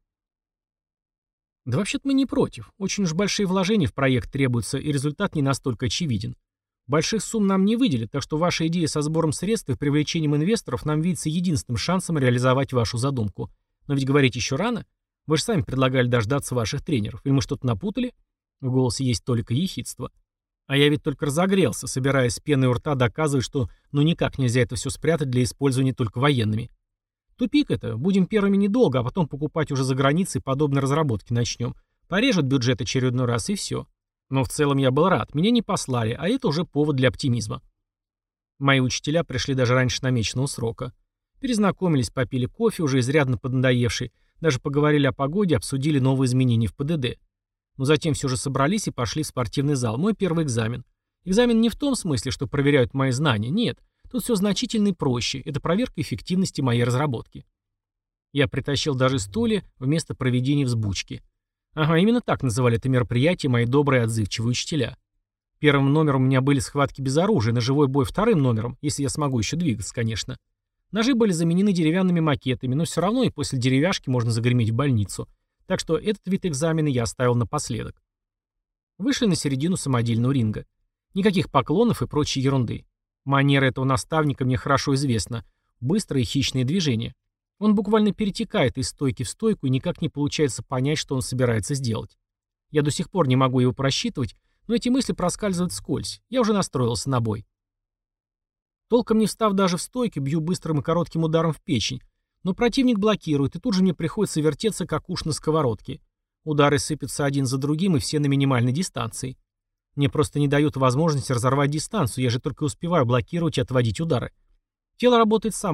Да вообще-то мы не против. Очень уж большие вложения в проект требуются, и результат не настолько очевиден. Больших сумм нам не выделят, так что ваша идея со сбором средств и привлечением инвесторов нам видится единственным шансом реализовать вашу задумку. Но ведь говорить еще рано. Вы же сами предлагали дождаться ваших тренеров. Или мы что-то напутали? В голосе есть только ехидство. А я ведь только разогрелся, собираясь с пеной у рта доказывать, что ну никак нельзя это все спрятать для использования только военными. Тупик это. Будем первыми недолго, а потом покупать уже за границей подобные разработки начнем. Порежут бюджет очередной раз и все. Но в целом я был рад. Меня не послали, а это уже повод для оптимизма. Мои учителя пришли даже раньше намеченного срока. Перезнакомились, попили кофе, уже изрядно поднадоевший. Даже поговорили о погоде, обсудили новые изменения в ПДД. Но затем все же собрались и пошли в спортивный зал. Мой первый экзамен. Экзамен не в том смысле, что проверяют мои знания. Нет. Тут все значительно и проще. Это проверка эффективности моей разработки. Я притащил даже стулья вместо проведения взбучки. Ага, именно так называли это мероприятие мои добрые отзывчивые учителя. Первым номером у меня были схватки без оружия, ножевой бой вторым номером, если я смогу еще двигаться, конечно. Ножи были заменены деревянными макетами, но все равно и после деревяшки можно загреметь в больницу. Так что этот вид экзамена я оставил напоследок. Вышли на середину самодельного ринга. Никаких поклонов и прочей ерунды. Манера этого наставника мне хорошо известна. Быстрые хищные движения. Он буквально перетекает из стойки в стойку, и никак не получается понять, что он собирается сделать. Я до сих пор не могу его просчитывать, но эти мысли проскальзывают вскользь. Я уже настроился на бой. Толком не встав даже в стойке, бью быстрым и коротким ударом в печень. Но противник блокирует, и тут же мне приходится вертеться, как уж на сковородке. Удары сыпятся один за другим, и все на минимальной дистанции. Мне просто не дают возможности разорвать дистанцию, я же только успеваю блокировать и отводить удары. Тело работает само,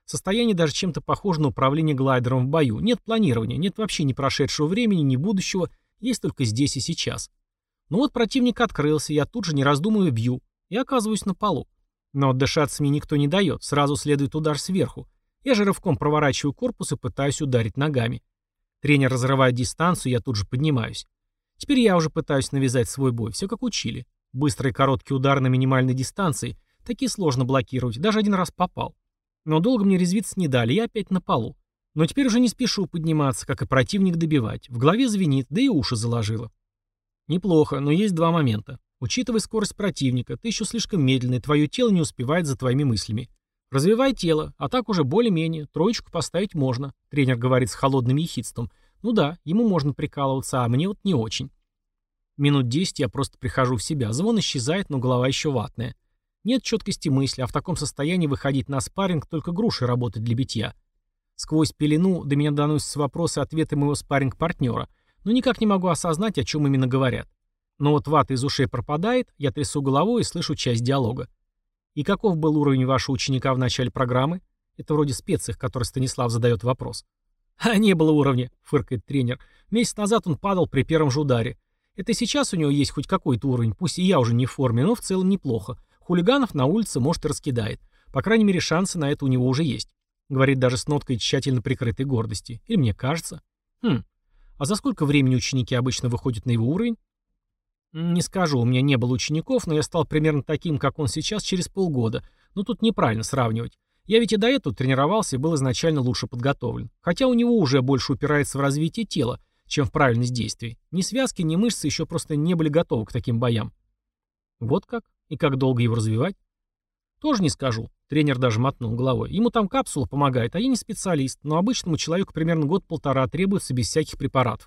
Состояние даже чем-то похоже на управление глайдером в бою. Нет планирования, нет вообще ни прошедшего времени, ни будущего, есть только здесь и сейчас. Ну вот противник открылся, я тут же, не раздумывая, бью, и оказываюсь на полу. Но отдышаться мне никто не дает, сразу следует удар сверху. Я же рывком проворачиваю корпус и пытаюсь ударить ногами. Тренер разрывает дистанцию, я тут же поднимаюсь. Теперь я уже пытаюсь навязать свой бой, все как учили. Быстрый и короткий удар на минимальной дистанции, такие сложно блокировать, даже один раз попал. Но долго мне резвиться не дали, я опять на полу. Но теперь уже не спешу подниматься, как и противник добивать. В голове звенит, да и уши заложило. Неплохо, но есть два момента. Учитывая скорость противника, ты еще слишком медленный, твое тело не успевает за твоими мыслями. Развивай тело, а так уже более-менее, троечку поставить можно, тренер говорит с холодным ехидством. Ну да, ему можно прикалываться, а мне вот не очень. Минут десять я просто прихожу в себя, звон исчезает, но голова еще ватная. Нет четкости мысли, а в таком состоянии выходить на спарринг только грушей работать для битья. Сквозь пелену до меня доносятся вопросы и ответы моего спарринг-партнера, но никак не могу осознать, о чем именно говорят. Но вот вата из ушей пропадает, я трясу головой и слышу часть диалога. И каков был уровень вашего ученика в начале программы? Это вроде специй, который Станислав задает вопрос. А не было уровня, фыркает тренер. Месяц назад он падал при первом же ударе. Это и сейчас у него есть хоть какой-то уровень, пусть и я уже не в форме, но в целом неплохо. Хулиганов на улице, может, и раскидает. По крайней мере, шансы на это у него уже есть. Говорит даже с ноткой тщательно прикрытой гордости. Или мне кажется? Хм. А за сколько времени ученики обычно выходят на его уровень? Не скажу, у меня не было учеников, но я стал примерно таким, как он сейчас, через полгода. Но тут неправильно сравнивать. Я ведь и до этого тренировался и был изначально лучше подготовлен. Хотя у него уже больше упирается в развитие тела, чем в правильность действий. Ни связки, ни мышцы еще просто не были готовы к таким боям. Вот как? И как долго его развивать? Тоже не скажу. Тренер даже мотнул головой. Ему там капсула помогает, а я не специалист, но обычному человеку примерно год-полтора требуется без всяких препаратов.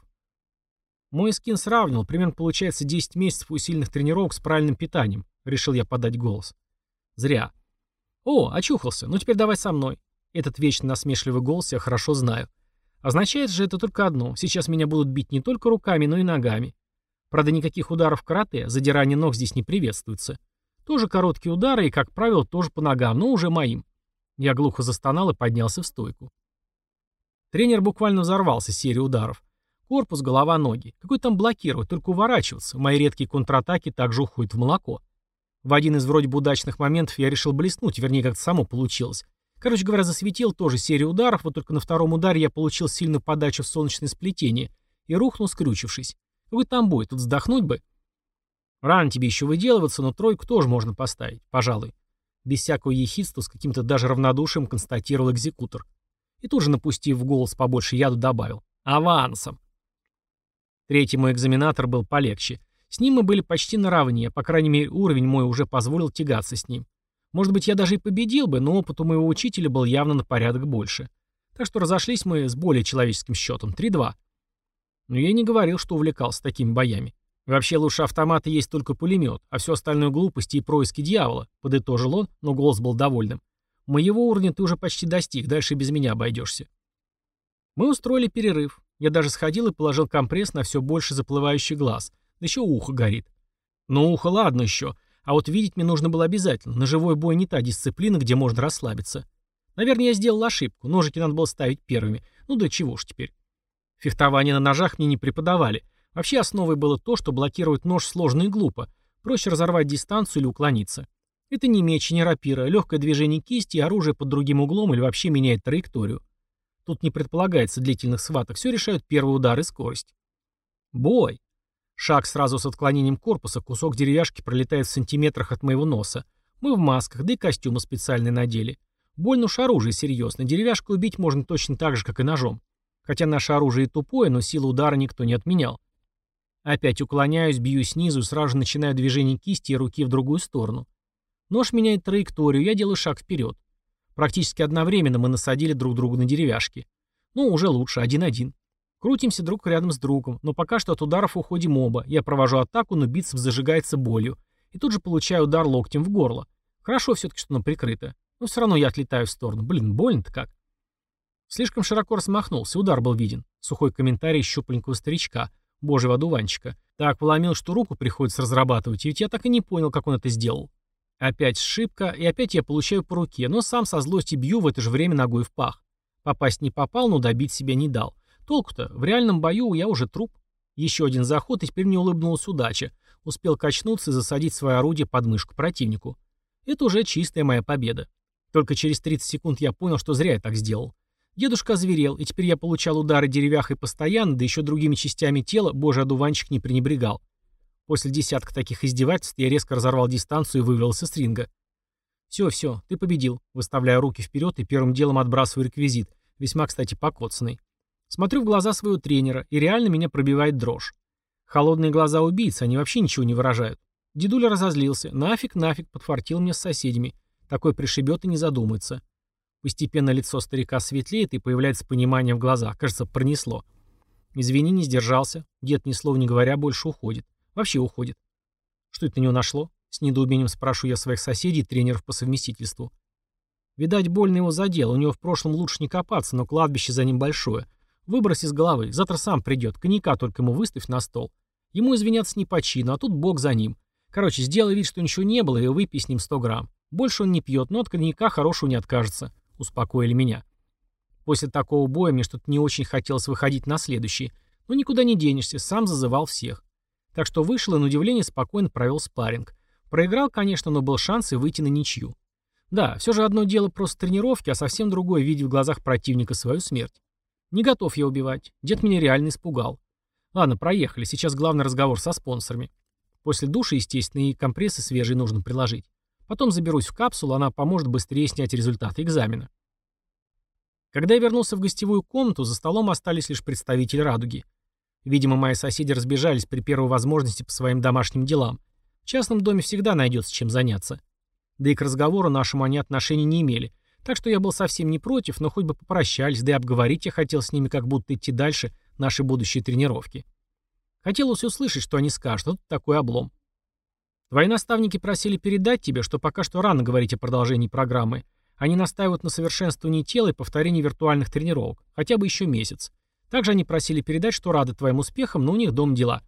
Мой скин сравнивал, примерно получается десять месяцев усиленных тренировок с правильным питанием. Решил я подать голос. Зря. О, очухался, ну теперь давай со мной. Этот вечно насмешливый голос я хорошо знаю. Означает же это только одно. Сейчас меня будут бить не только руками, но и ногами. Правда, никаких ударов карате, задирание ног здесь не приветствуется. Тоже короткие удары и, как правило, тоже по ногам, но уже моим. Я глухо застонал и поднялся в стойку. Тренер буквально взорвался серией ударов. Корпус, голова, ноги. Какой там блокировать, только уворачиваться. Мои редкие контратаки также уходят в молоко. В один из вроде бы удачных моментов я решил блеснуть, вернее, как-то само получилось. Короче говоря, засветил тоже серию ударов, вот только на втором ударе я получил сильную подачу в солнечное сплетение и рухнул, скрючившись. Какой там бой, тут вздохнуть бы. Рано тебе еще выделываться, но тройку тоже можно поставить, пожалуй. Без всякого ехидства, с каким-то даже равнодушием констатировал экзекутор. И тут же, напустив в голос побольше яду, добавил. Авансом. Третий мой экзаменатор был полегче. С ним мы были почти наравне, по крайней мере, уровень мой уже позволил тягаться с ним. Может быть, я даже и победил бы, но опыт у моего учителя был явно на порядок больше. Так что разошлись мы с более человеческим счетом, три-два. Но я не говорил, что увлекался такими боями. Вообще лучше автомата есть только пулемет, а все остальное глупости и происки дьявола, подытожил он, но голос был довольным. Моего уровня ты уже почти достиг, дальше без меня обойдешься. Мы устроили перерыв. Я даже сходил и положил компресс на все больше заплывающий глаз. Да еще ухо горит. Но ухо ладно еще, а вот видеть мне нужно было обязательно. На живой бой не та дисциплина, где можно расслабиться. Наверное, я сделал ошибку, ножики надо было ставить первыми. Ну да чего ж теперь. Фехтование на ножах мне не преподавали. Вообще основой было то, что блокировать нож сложно и глупо. Проще разорвать дистанцию или уклониться. Это не меч, не рапира, легкое движение кисти и оружие под другим углом или вообще меняет траекторию. Тут не предполагается длительных схваток, все решают первый удар и скорость. Бой. Шаг сразу с отклонением корпуса, кусок деревяшки пролетает в сантиметрах от моего носа. Мы в масках, да и костюмы специальные надели. Больно уж оружие серьезно, деревяшку убить можно точно так же, как и ножом. Хотя наше оружие и тупое, но силу удара никто не отменял. Опять уклоняюсь, бью снизу и сразу же начинаю движение кисти и руки в другую сторону. Нож меняет траекторию, я делаю шаг вперед. Практически одновременно мы насадили друг друга на деревяшки. Ну, уже лучше, один-один. Крутимся друг рядом с другом, но пока что от ударов уходим оба. Я провожу атаку, но бицепс зажигается болью. И тут же получаю удар локтем в горло. Хорошо все-таки, что оно прикрыто. Но все равно я отлетаю в сторону. Блин, больно-то как. Слишком широко размахнулся, удар был виден. Сухой комментарий щупленького старичка, божьего одуванчика. Так поломил, что руку приходится разрабатывать, и ведь я так и не понял, как он это сделал. Опять сшибка, и опять я получаю по руке, но сам со злости бью в это же время ногой в пах. Попасть не попал, но добить себя не дал. Толку-то, в реальном бою я уже труп. Еще один заход, и теперь мне улыбнулась удача. Успел качнуться и засадить свое орудие под мышку противнику. Это уже чистая моя победа. Только через тридцать секунд я понял, что зря я так сделал. Дедушка озверел, и теперь я получал удары деревяхой постоянно, да еще другими частями тела, божий одуванчик не пренебрегал. После десятка таких издевательств я резко разорвал дистанцию и вывалился с ринга. «Все, все, ты победил», выставляя руки вперед и первым делом отбрасываю реквизит, весьма, кстати, покоцанный. Смотрю в глаза своего тренера, и реально меня пробивает дрожь. Холодные глаза убийцы, они вообще ничего не выражают. Дедуля разозлился. Нафиг, нафиг, подфартил мне с соседями. Такой пришибет и не задумается. Постепенно лицо старика светлеет и появляется понимание в глазах. Кажется, пронесло. Извини, не сдержался. Дед, ни слова не говоря, больше уходит. Вообще уходит. Что это на него нашло? С недоумением спрашиваю я своих соседей и тренеров по совместительству. Видать, больно его задело. У него в прошлом лучше не копаться, но кладбище за ним большое. Выбрось из головы. Завтра сам придет. Коньяка только ему выставь на стол. Ему извиняться не по чину, а тут бог за ним. Короче, сделай вид, что ничего не было, и выпей с ним сто грамм. Больше он не пьет, но от коньяка хорошего не откажется. Успокоили меня. После такого боя мне что-то не очень хотелось выходить на следующий. Но никуда не денешься, сам зазывал всех. Так что вышел и на удивление спокойно провел спарринг. Проиграл, конечно, но был шанс и выйти на ничью. Да, все же одно дело просто тренировки, а совсем другое видеть в глазах противника свою смерть. Не готов я убивать. Дед меня реально испугал. Ладно, проехали. Сейчас главный разговор со спонсорами. После душа, естественно, и компрессы свежие нужно приложить. Потом заберусь в капсулу, она поможет быстрее снять результаты экзамена. Когда я вернулся в гостевую комнату, за столом остались лишь представители «Радуги». Видимо, мои соседи разбежались при первой возможности по своим домашним делам. В частном доме всегда найдется чем заняться. Да и к разговору нашему они отношения не имели. Так что я был совсем не против, но хоть бы попрощались, да и обговорить я хотел с ними, как будто идти дальше наши будущие тренировки. Хотелось услышать, что они скажут, вот такой облом. Твои наставники просили передать тебе, что пока что рано говорить о продолжении программы. Они настаивают на совершенствовании тела и повторении виртуальных тренировок, хотя бы еще месяц. Также они просили передать, что рады твоим успехам, но у них дом дела.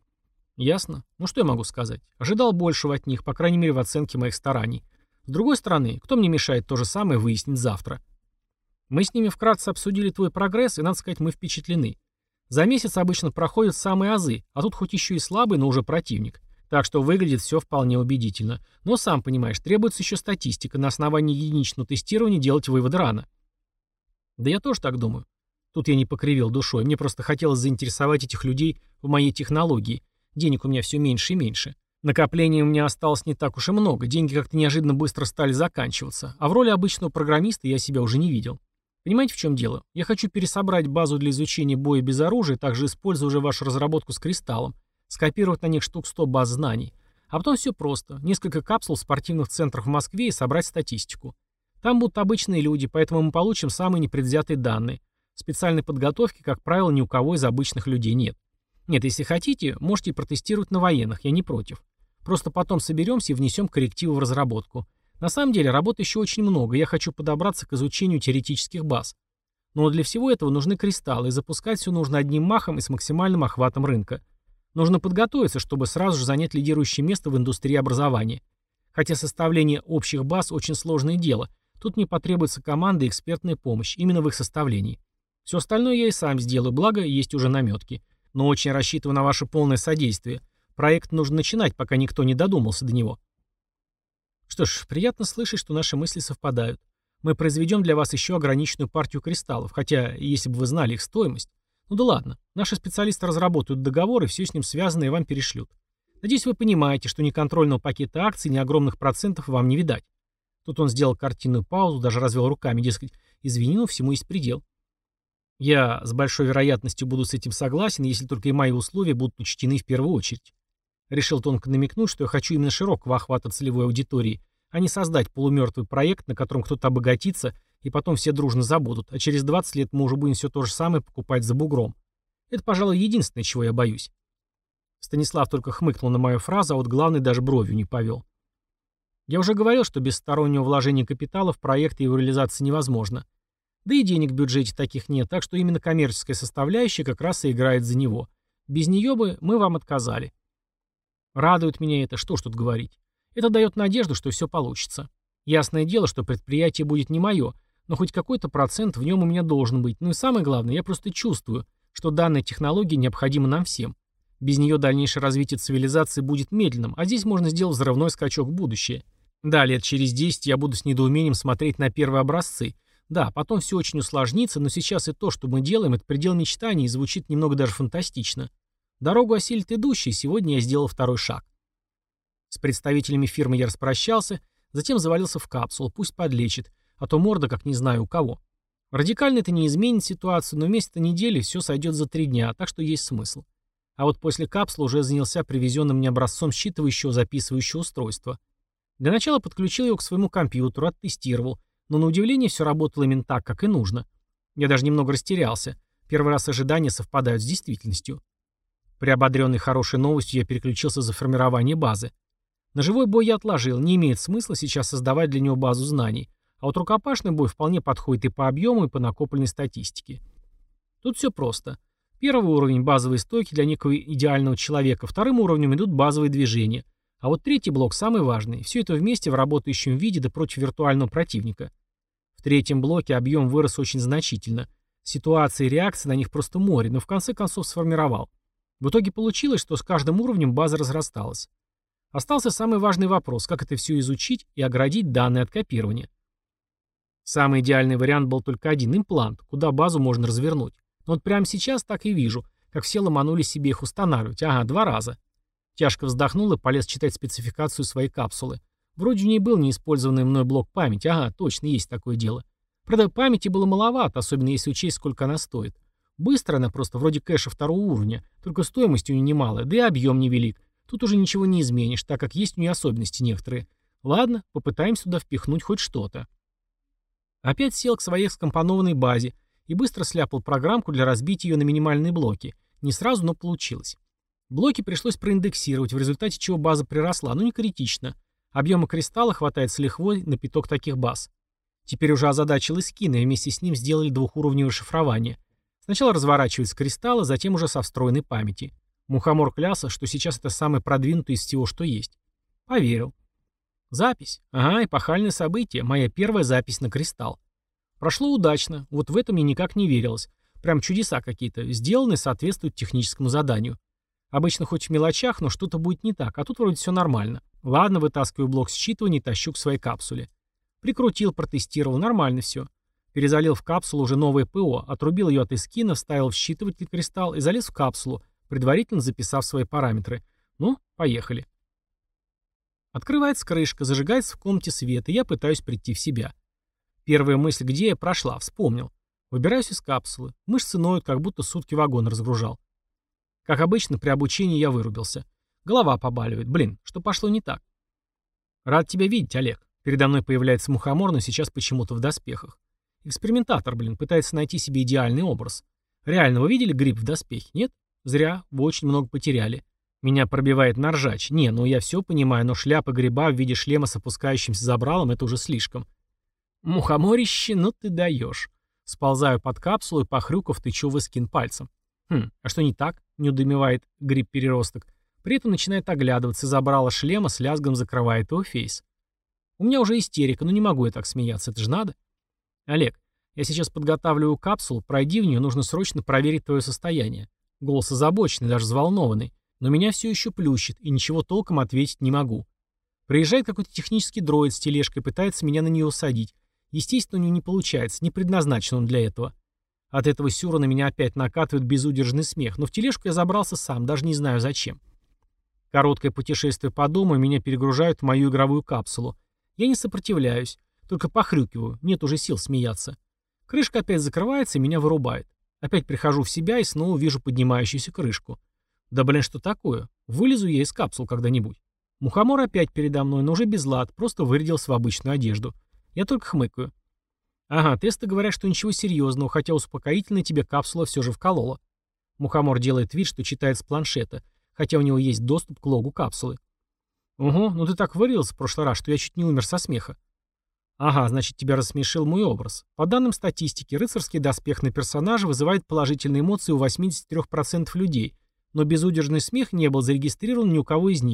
Ясно. Ну что я могу сказать? Ожидал большего от них, по крайней мере в оценке моих стараний. С другой стороны, кто мне мешает то же самое выяснить завтра? Мы с ними вкратце обсудили твой прогресс, и, надо сказать, мы впечатлены. За месяц обычно проходят самые азы, а тут хоть еще и слабый, но уже противник. Так что выглядит все вполне убедительно. Но, сам понимаешь, требуется еще статистика. На основании единичного тестирования делать выводы рано. Да я тоже так думаю. Тут я не покривил душой. Мне просто хотелось заинтересовать этих людей в моей технологии. Денег у меня все меньше и меньше. Накопления у меня осталось не так уж и много. Деньги как-то неожиданно быстро стали заканчиваться. А в роли обычного программиста я себя уже не видел. Понимаете, в чем дело? Я хочу пересобрать базу для изучения боя без оружия, также используя уже вашу разработку с кристаллом, скопировать на них штук сто баз знаний. А потом все просто. Несколько капсул в спортивных центрах в Москве и собрать статистику. Там будут обычные люди, поэтому мы получим самые непредвзятые данные. Специальной подготовки, как правило, ни у кого из обычных людей нет. Нет, если хотите, можете протестировать на военных, я не против. Просто потом соберемся и внесем коррективы в разработку. На самом деле, работы еще очень много, я хочу подобраться к изучению теоретических баз. Но для всего этого нужны кристаллы, и запускать все нужно одним махом и с максимальным охватом рынка. Нужно подготовиться, чтобы сразу же занять лидирующее место в индустрии образования. Хотя составление общих баз очень сложное дело, тут мне потребуется команда и экспертная помощь, именно в их составлении. Все остальное я и сам сделаю, благо есть уже наметки. Но очень рассчитываю на ваше полное содействие. Проект нужно начинать, пока никто не додумался до него. Что ж, приятно слышать, что наши мысли совпадают. Мы произведем для вас еще ограниченную партию кристаллов, хотя, если бы вы знали их стоимость. Ну да ладно, наши специалисты разработают договор и все с ним связанное вам перешлют. Надеюсь, вы понимаете, что ни контрольного пакета акций, ни огромных процентов вам не видать. Тут он сделал картинную паузу, даже развел руками, дескать, извини, но всему есть предел. Я с большой вероятностью буду с этим согласен, если только и мои условия будут учтены в первую очередь. Решил тонко намекнуть, что я хочу именно широкого охвата целевой аудитории, а не создать полумертвый проект, на котором кто-то обогатится, и потом все дружно забудут, а через двадцать лет мы уже будем все то же самое покупать за бугром. Это, пожалуй, единственное, чего я боюсь. Станислав только хмыкнул на мою фразу, а вот главный даже бровью не повел. Я уже говорил, что без стороннего вложения капитала в проект и его реализация невозможно. Да и денег в бюджете таких нет, так что именно коммерческая составляющая как раз и играет за него. Без нее бы мы вам отказали. Радует меня это, что ж тут говорить. Это дает надежду, что все получится. Ясное дело, что предприятие будет не мое, но хоть какой-то процент в нем у меня должен быть. Ну и самое главное, я просто чувствую, что данная технология необходима нам всем. Без нее дальнейшее развитие цивилизации будет медленным, а здесь можно сделать взрывной скачок в будущее. Да, лет через десять я буду с недоумением смотреть на первые образцы. Да, потом все очень усложнится, но сейчас и то, что мы делаем, это предел мечтаний и звучит немного даже фантастично. Дорогу осилит идущий, сегодня я сделал второй шаг. С представителями фирмы я распрощался, затем завалился в капсулу, пусть подлечит, а то морда как не знаю у кого. Радикально это не изменит ситуацию, но вместо недели все сойдет за три дня, так что есть смысл. А вот после капсулы уже занялся привезенным мне образцом считывающего записывающего устройства. Для начала подключил его к своему компьютеру, оттестировал, но на удивление все работало именно так, как и нужно. Я даже немного растерялся. Первый раз ожидания совпадают с действительностью. Приободренный хорошей новостью, я переключился за формирование базы. На живой бой я отложил, не имеет смысла сейчас создавать для него базу знаний, а вот рукопашный бой вполне подходит и по объему, и по накопленной статистике. Тут все просто. Первый уровень — базовые стойки для некого идеального человека, вторым уровнем идут базовые движения, а вот третий блок самый важный. Все это вместе в работающем виде да против виртуального противника. В третьем блоке объем вырос очень значительно. Ситуации и реакции на них просто море, но в конце концов сформировал. В итоге получилось, что с каждым уровнем база разрасталась. Остался самый важный вопрос, как это все изучить и оградить данные от копирования. Самый идеальный вариант был только один — имплант, куда базу можно развернуть. Но вот прямо сейчас так и вижу, как все ломанули себе их устанавливать. Ага, два раза. Тяжко вздохнул и полез читать спецификацию своей капсулы. Вроде в ней был неиспользованный мной блок памяти. Ага, точно, есть такое дело. Правда, памяти было маловато, особенно если учесть, сколько она стоит. Быстро она просто, вроде кэша второго уровня, только стоимость у нее немалая, да и объем невелик. Тут уже ничего не изменишь, так как есть у нее особенности некоторые. Ладно, попытаемся туда впихнуть хоть что-то. Опять сел к своей скомпонованной базе и быстро сляпал программку для разбития ее на минимальные блоки. Не сразу, но получилось. Блоки пришлось проиндексировать, в результате чего база приросла, но не критично. Объема кристалла хватает с лихвой на пяток таких баз. Теперь уже озадачил и скины, и вместе с ним сделали двухуровневое шифрование. Сначала разворачивается кристаллы, затем уже со встроенной памяти. Мухомор клялся, что сейчас это самый продвинутый из всего, что есть. Поверил. Запись. Ага, эпохальное событие. Моя первая запись на кристалл. Прошло удачно. Вот в этом мне никак не верилось. Прям чудеса какие-то. Сделаны, соответствуют техническому заданию. Обычно хоть в мелочах, но что-то будет не так. А тут вроде все нормально. Ладно, вытаскиваю блок считывания и тащу к своей капсуле. Прикрутил, протестировал. Нормально все. Перезалил в капсулу уже новое ПО. Отрубил ее от эскина, вставил в считыватель кристалл и залез в капсулу, предварительно записав свои параметры. Ну, поехали. Открывается крышка, зажигается в комнате свет, и я пытаюсь прийти в себя. Первая мысль, где я, прошла, вспомнил. Выбираюсь из капсулы. Мышцы ноют, как будто сутки вагон разгружал. Как обычно, при обучении я вырубился. Голова побаливает. Блин, что пошло не так? Рад тебя видеть, Олег. Передо мной появляется мухомор, но сейчас почему-то в доспехах. Экспериментатор, блин, пытается найти себе идеальный образ. Реально, вы видели гриб в доспехе? Нет? Зря, вы очень много потеряли. Меня пробивает на ржач. Не, ну я все понимаю, но шляпа гриба в виде шлема с опускающимся забралом — это уже слишком. Мухоморище, ну ты даешь. Сползаю под капсулу и, похрюков, тычу в эскин пальцем. Хм, а что не так? Не удумевает гриб-переросток. При этом начинает оглядываться, забрало шлема с лязгом закрывает его фейс. У меня уже истерика, но не могу я так смеяться, это же надо. Олег, я сейчас подготавливаю капсулу, пройди в нее, нужно срочно проверить твое состояние. Голос озабоченный, даже взволнованный. Но меня все еще плющит, и ничего толком ответить не могу. Приезжает какой-то технический дроид с тележкой, пытается меня на нее усадить. Естественно, у него не получается, не предназначен он для этого. От этого сюра на меня опять накатывает безудержный смех, но в тележку я забрался сам, даже не знаю зачем. Короткое путешествие по дому, меня перегружают в мою игровую капсулу. Я не сопротивляюсь, только похрюкиваю, нет уже сил смеяться. Крышка опять закрывается и меня вырубает. Опять прихожу в себя и снова вижу поднимающуюся крышку. Да блин, что такое? Вылезу я из капсул когда-нибудь. Мухомор опять передо мной, но уже без лад, просто вырядился в обычную одежду. Я только хмыкаю. Ага, тесты говорят, что ничего серьезного, хотя успокоительно тебе капсула все же вколола. Мухомор делает вид, что читает с планшета, хотя у него есть доступ к логу капсулы. Угу, ну ты так вырядился в прошлый раз, что я чуть не умер со смеха. Ага, значит, тебя рассмешил мой образ. По данным статистики, рыцарский доспех на персонажа вызывает положительные эмоции у восемьдесят три процента людей, но безудержный смех не был зарегистрирован ни у кого из них,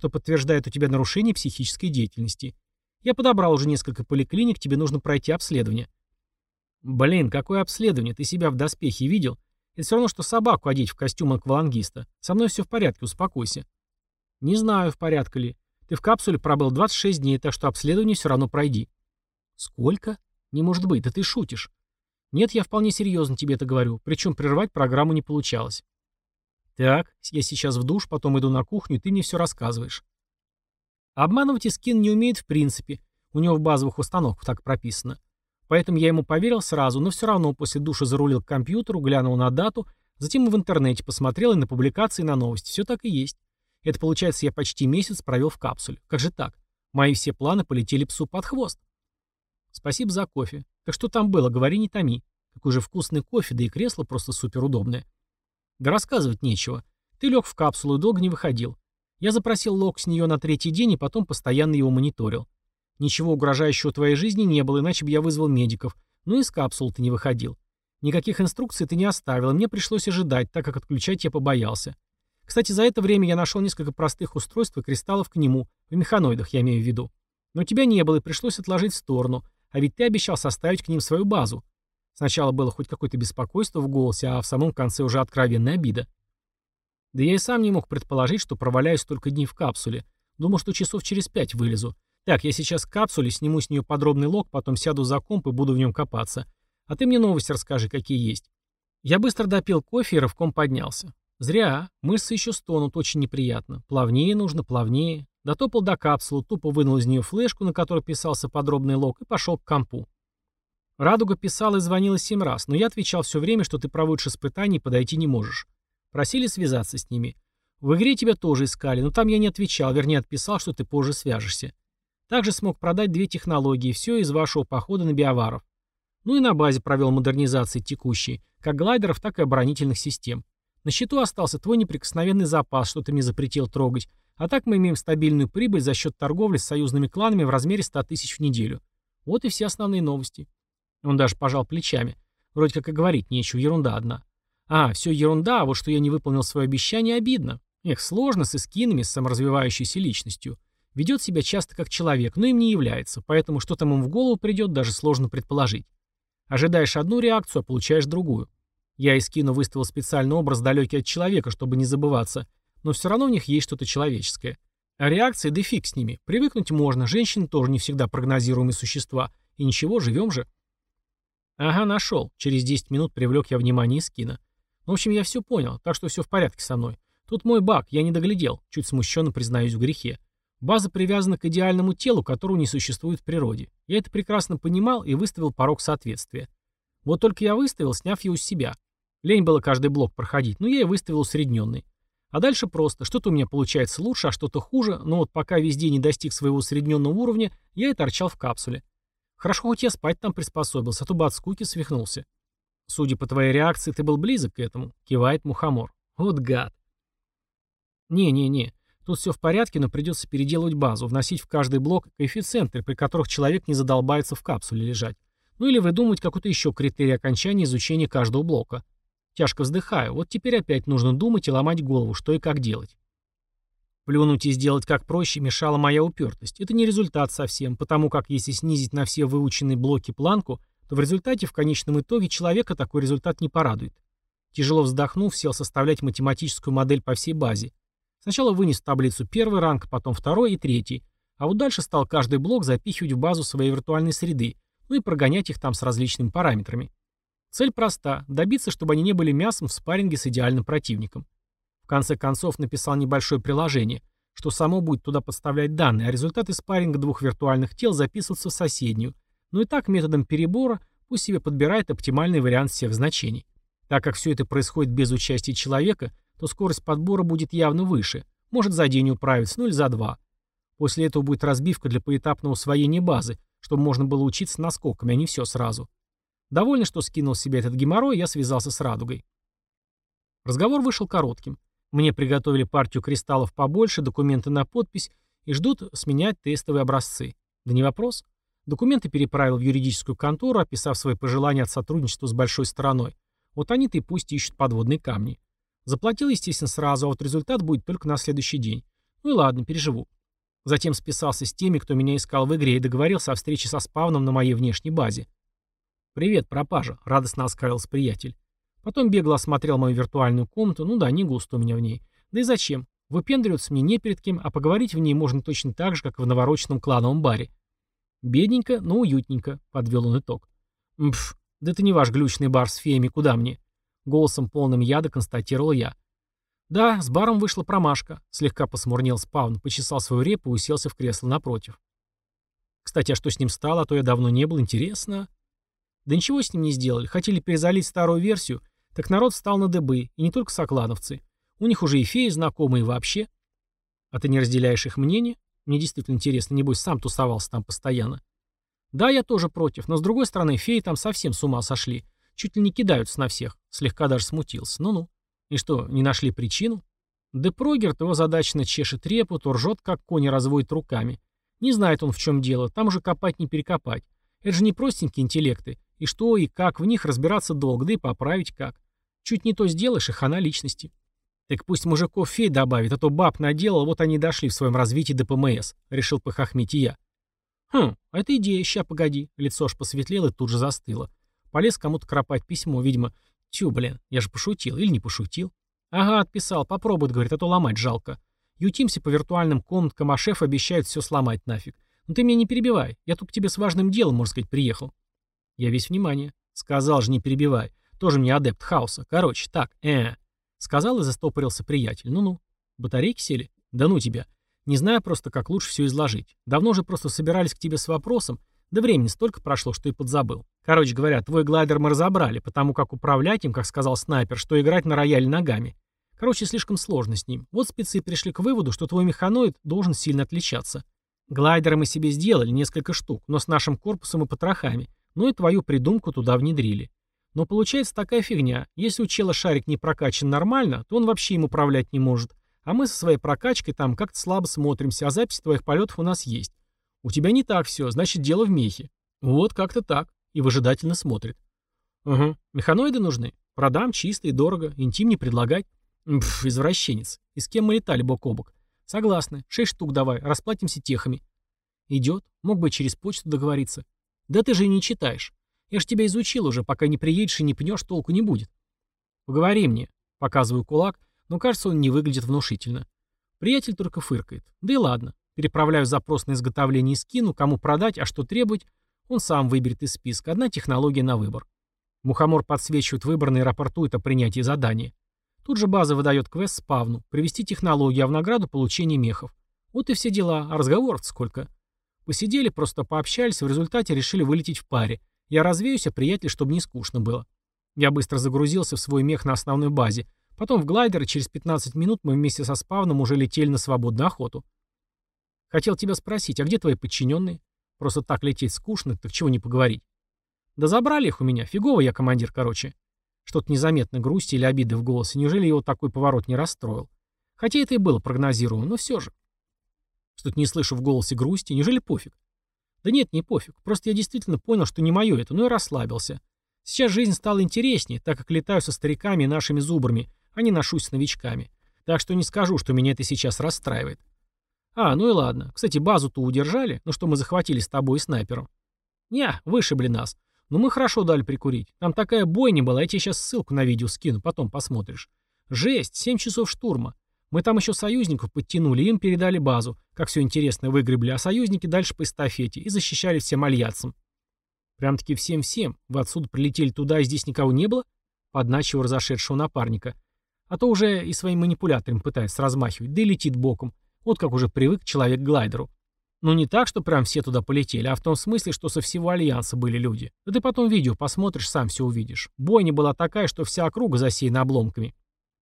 что подтверждает у тебя нарушение психической деятельности. Я подобрал уже несколько поликлиник, тебе нужно пройти обследование». «Блин, какое обследование? Ты себя в доспехе видел? Это все равно, что собаку одеть в костюм аквалангиста. Со мной все в порядке, успокойся». «Не знаю, в порядке ли. Ты в капсуле пробыл двадцать шесть дней, так что обследование все равно пройди». «Сколько? Не может быть, да ты шутишь». «Нет, я вполне серьезно тебе это говорю, причем прервать программу не получалось». «Так, я сейчас в душ, потом иду на кухню, и ты мне все рассказываешь». Обманывать Искин не умеет в принципе, у него в базовых установках так прописано. Поэтому я ему поверил сразу, но все равно после душа зарулил к компьютеру, глянул на дату, затем и в интернете посмотрел и на публикации, и на новости. Все так и есть. Это получается, я почти месяц провел в капсуле. Как же так? Мои все планы полетели псу под хвост. Спасибо за кофе. Так что там было, говори, не томи. Какой же вкусный кофе, да и кресло просто суперудобное. Да рассказывать нечего. Ты лег в капсулу и долго не выходил. Я запросил лог с нее на третий день и потом постоянно его мониторил. Ничего угрожающего твоей жизни не было, иначе бы я вызвал медиков. Ну и из капсулы ты не выходил. Никаких инструкций ты не оставил, и мне пришлось ожидать, так как отключать я побоялся. Кстати, за это время я нашел несколько простых устройств и кристаллов к нему, в механоидах я имею в виду. Но тебя не было, и пришлось отложить в сторону, а ведь ты обещал составить к ним свою базу. Сначала было хоть какое-то беспокойство в голосе, а в самом конце уже откровенная обида. Да я и сам не мог предположить, что проваляюсь столько дней в капсуле. Думал, что часов через пять вылезу. Так, я сейчас в капсуле, сниму с нее подробный лог, потом сяду за комп и буду в нем копаться. А ты мне новости расскажи, какие есть. Я быстро допил кофе и рывком поднялся. Зря, мышцы еще стонут, очень неприятно. Плавнее нужно, плавнее. Дотопал до капсулы, тупо вынул из нее флешку, на которой писался подробный лог, и пошел к компу. Радуга писала и звонила семь раз, но я отвечал все время, что ты проводишь испытания и подойти не можешь. Просили связаться с ними. В игре тебя тоже искали, но там я не отвечал, вернее отписал, что ты позже свяжешься. Также смог продать две технологии, все из вашего похода на биоваров. Ну и на базе провел модернизации текущей, как глайдеров, так и оборонительных систем. На счету остался твой неприкосновенный запас, что ты мне запретил трогать, а так мы имеем стабильную прибыль за счет торговли с союзными кланами в размере ста тысяч в неделю. Вот и все основные новости. Он даже пожал плечами. Вроде как и говорить нечего, ерунда одна. А, все ерунда, а вот что я не выполнил свое обещание, обидно. Эх, сложно с эскинами, с саморазвивающейся личностью. Ведет себя часто как человек, но им не является, поэтому что там им в голову придет, даже сложно предположить. Ожидаешь одну реакцию, а получаешь другую. Я эскину выставил специальный образ, далекий от человека, чтобы не забываться, но все равно в них есть что-то человеческое. А реакции, да фиг с ними. Привыкнуть можно, женщины тоже не всегда прогнозируемые существа. И ничего, живем же. Ага, нашел. Через десять минут привлек я внимание эскина. В общем, я все понял, так что все в порядке со мной. Тут мой баг, я не доглядел, чуть смущенно признаюсь в грехе. База привязана к идеальному телу, которого не существует в природе. Я это прекрасно понимал и выставил порог соответствия. Вот только я выставил, сняв его с себя. Лень было каждый блок проходить, но я и выставил усредненный. А дальше просто, что-то у меня получается лучше, а что-то хуже, но вот пока везде не достиг своего усредненного уровня, я и торчал в капсуле. Хорошо, хоть я спать там приспособился, а то бы от скуки свихнулся. Судя по твоей реакции, ты был близок к этому, кивает Мухомор. Вот гад. Не-не-не. Тут все в порядке, но придется переделывать базу, вносить в каждый блок коэффициенты, при которых человек не задолбается в капсуле лежать. Ну или выдумать какой-то еще критерий окончания изучения каждого блока. Тяжко вздыхаю, вот теперь опять нужно думать и ломать голову, что и как делать. Плюнуть и сделать как проще мешала моя упертость. Это не результат совсем, потому как если снизить на все выученные блоки планку, то в результате в конечном итоге человека такой результат не порадует. Тяжело вздохнув, сел составлять математическую модель по всей базе. Сначала вынес в таблицу первый ранг, потом второй и третий, а вот дальше стал каждый блок запихивать в базу своей виртуальной среды, ну и прогонять их там с различными параметрами. Цель проста – добиться, чтобы они не были мясом в спарринге с идеальным противником. В конце концов написал небольшое приложение, что само будет туда подставлять данные, а результаты спарринга двух виртуальных тел записываются в соседнюю. Ну и так методом перебора пусть себе подбирает оптимальный вариант всех значений. Так как все это происходит без участия человека, то скорость подбора будет явно выше, может за день управиться, ну или за два. После этого будет разбивка для поэтапного усвоения базы, чтобы можно было учиться наскоками, а не все сразу. Довольно, что скинул с себя этот геморрой, я связался с Радугой. Разговор вышел коротким. Мне приготовили партию кристаллов побольше, документы на подпись и ждут сменять тестовые образцы. Да не вопрос. Документы переправил в юридическую контору, описав свои пожелания от сотрудничества с большой стороной. Вот они-то и пусть ищут подводные камни. Заплатил, естественно, сразу, а вот результат будет только на следующий день. Ну и ладно, переживу. Затем списался с теми, кто меня искал в игре, и договорился о встрече со спавном на моей внешней базе. «Привет, пропажа», — радостно оскалился приятель. Потом бегло осмотрел мою виртуальную комнату. Ну да, не густо у меня в ней. Да и зачем? Выпендриваться мне не перед кем, а поговорить в ней можно точно так же, как в навороченном клановом баре. Бедненько, но уютненько, подвел он итог. Мпф, да это не ваш глючный бар с феями, куда мне? Голосом полным яда констатировал я. Да, с баром вышла промашка. Слегка посмурнел спавн, почесал свою репу и уселся в кресло напротив. Кстати, а что с ним стало, а то я давно не был, интересно. Да ничего с ним не сделали. Хотели перезалить старую версию, так народ встал на дыбы, и не только соклановцы. У них уже и феи знакомые и вообще. А ты не разделяешь их мнение? Мне действительно интересно, небось сам тусовался там постоянно. Да, я тоже против, но с другой стороны, феи там совсем с ума сошли. Чуть ли не кидаются на всех. Слегка даже смутился. Ну-ну. И что, не нашли причину? Да Прогерт его задачно чешет репу, то ржет, как конь, и разводит руками. Не знает он, в чем дело, там уже копать не перекопать. Это же не простенькие интеллекты. И что, и как, в них разбираться долго, да и поправить как. Чуть не то сделаешь, и хана личности. Так пусть мужиков фей добавит, а то баб наделал, вот они и дошли в своем развитии до ПМС. Решил похохмить и я. Хм, а это идея, ща погоди. Лицо аж посветлело и тут же застыло. Полез кому-то кропать письмо, видимо. Тю, блин, я же пошутил. Или не пошутил? Ага, отписал. Попробует, говорит, а то ломать жалко. Ютимся по виртуальным комнаткам, а шеф обещает все сломать нафиг. Ну ты меня не перебивай. Я тут к тебе с важным делом, можно сказать, приехал. Я весь внимание. Сказал же, не перебивай. Тоже мне адепт хаоса. Короче, так, э Сказал и застопорился приятель. Ну-ну. Батарейки сели? Да ну тебя. Не знаю просто, как лучше все изложить. Давно уже просто собирались к тебе с вопросом. Да времени столько прошло, что и подзабыл. Короче говоря, твой глайдер мы разобрали, потому как управлять им, как сказал снайпер, что играть на рояле ногами. Короче, слишком сложно с ним. Вот спецы пришли к выводу, что твой механоид должен сильно отличаться. Глайдеры мы себе сделали, несколько штук, но с нашим корпусом и потрохами. Ну и твою придумку туда внедрили. Но получается такая фигня. Если у чела шарик не прокачан нормально, то он вообще им управлять не может. А мы со своей прокачкой там как-то слабо смотримся, а запись твоих полетов у нас есть. У тебя не так все, значит дело в мехе. Вот как-то так. И выжидательно смотрит. Угу. Механоиды нужны? Продам, чисто и дорого. Интим не предлагать. Пф, извращенец. И с кем мы летали бок о бок? Согласны. Шесть штук давай, расплатимся техами. Идет. Мог бы через почту договориться. Да ты же и не читаешь. Я ж тебя изучил уже, пока не приедешь и не пнешь, толку не будет. Поговори мне. Показываю кулак, но кажется, он не выглядит внушительно. Приятель только фыркает. Да и ладно. Переправляю запрос на изготовление и скину, кому продать, а что требовать, он сам выберет из списка. Одна технология на выбор. Мухомор подсвечивает выбранный и рапортует о принятии задания. Тут же база выдает квест спавну. Привести технологию, а в награду получение мехов. Вот и все дела, а разговоров сколько. Посидели, просто пообщались, в результате решили вылететь в паре. Я развеюсь, а приятель, чтобы не скучно было. Я быстро загрузился в свой мех на основной базе. Потом в глайдер, и через пятнадцать минут мы вместе со спавном уже летели на свободную охоту. Хотел тебя спросить, а где твои подчиненные? Просто так лететь скучно, так чего не поговорить? Да забрали их у меня, фигово я командир, короче. Что-то незаметно грусти или обиды в голосе, неужели его такой поворот не расстроил? Хотя это и было прогнозируемо, но все же. Что-то не слышу в голосе грусти, неужели пофиг? Да нет, не пофиг, просто я действительно понял, что не мое это, ну и расслабился. Сейчас жизнь стала интереснее, так как летаю со стариками и нашими зубрами, а не ношусь с новичками. Так что не скажу, что меня это сейчас расстраивает. А, ну и ладно. Кстати, базу-то удержали, ну что мы захватили с тобой и снайпером. Не, вышибли нас. Но мы хорошо дали прикурить. Там такая бойня была, я тебе сейчас ссылку на видео скину, потом посмотришь. Жесть, семь часов штурма. Мы там еще союзников подтянули, им передали базу, как все интересно выгребли, а союзники дальше по эстафете и защищали всем альянсом. Прям-таки всем-всем. Вы отсюда прилетели туда, и здесь никого не было? Подначивал разошедшего напарника. А то уже и своим манипулятором пытается размахивать, да и летит боком. Вот как уже привык человек к глайдеру. Ну не так, что прям все туда полетели, а в том смысле, что со всего альянса были люди. Да ты потом видео посмотришь, сам все увидишь. Бойня была такая, что вся округа засеяна обломками.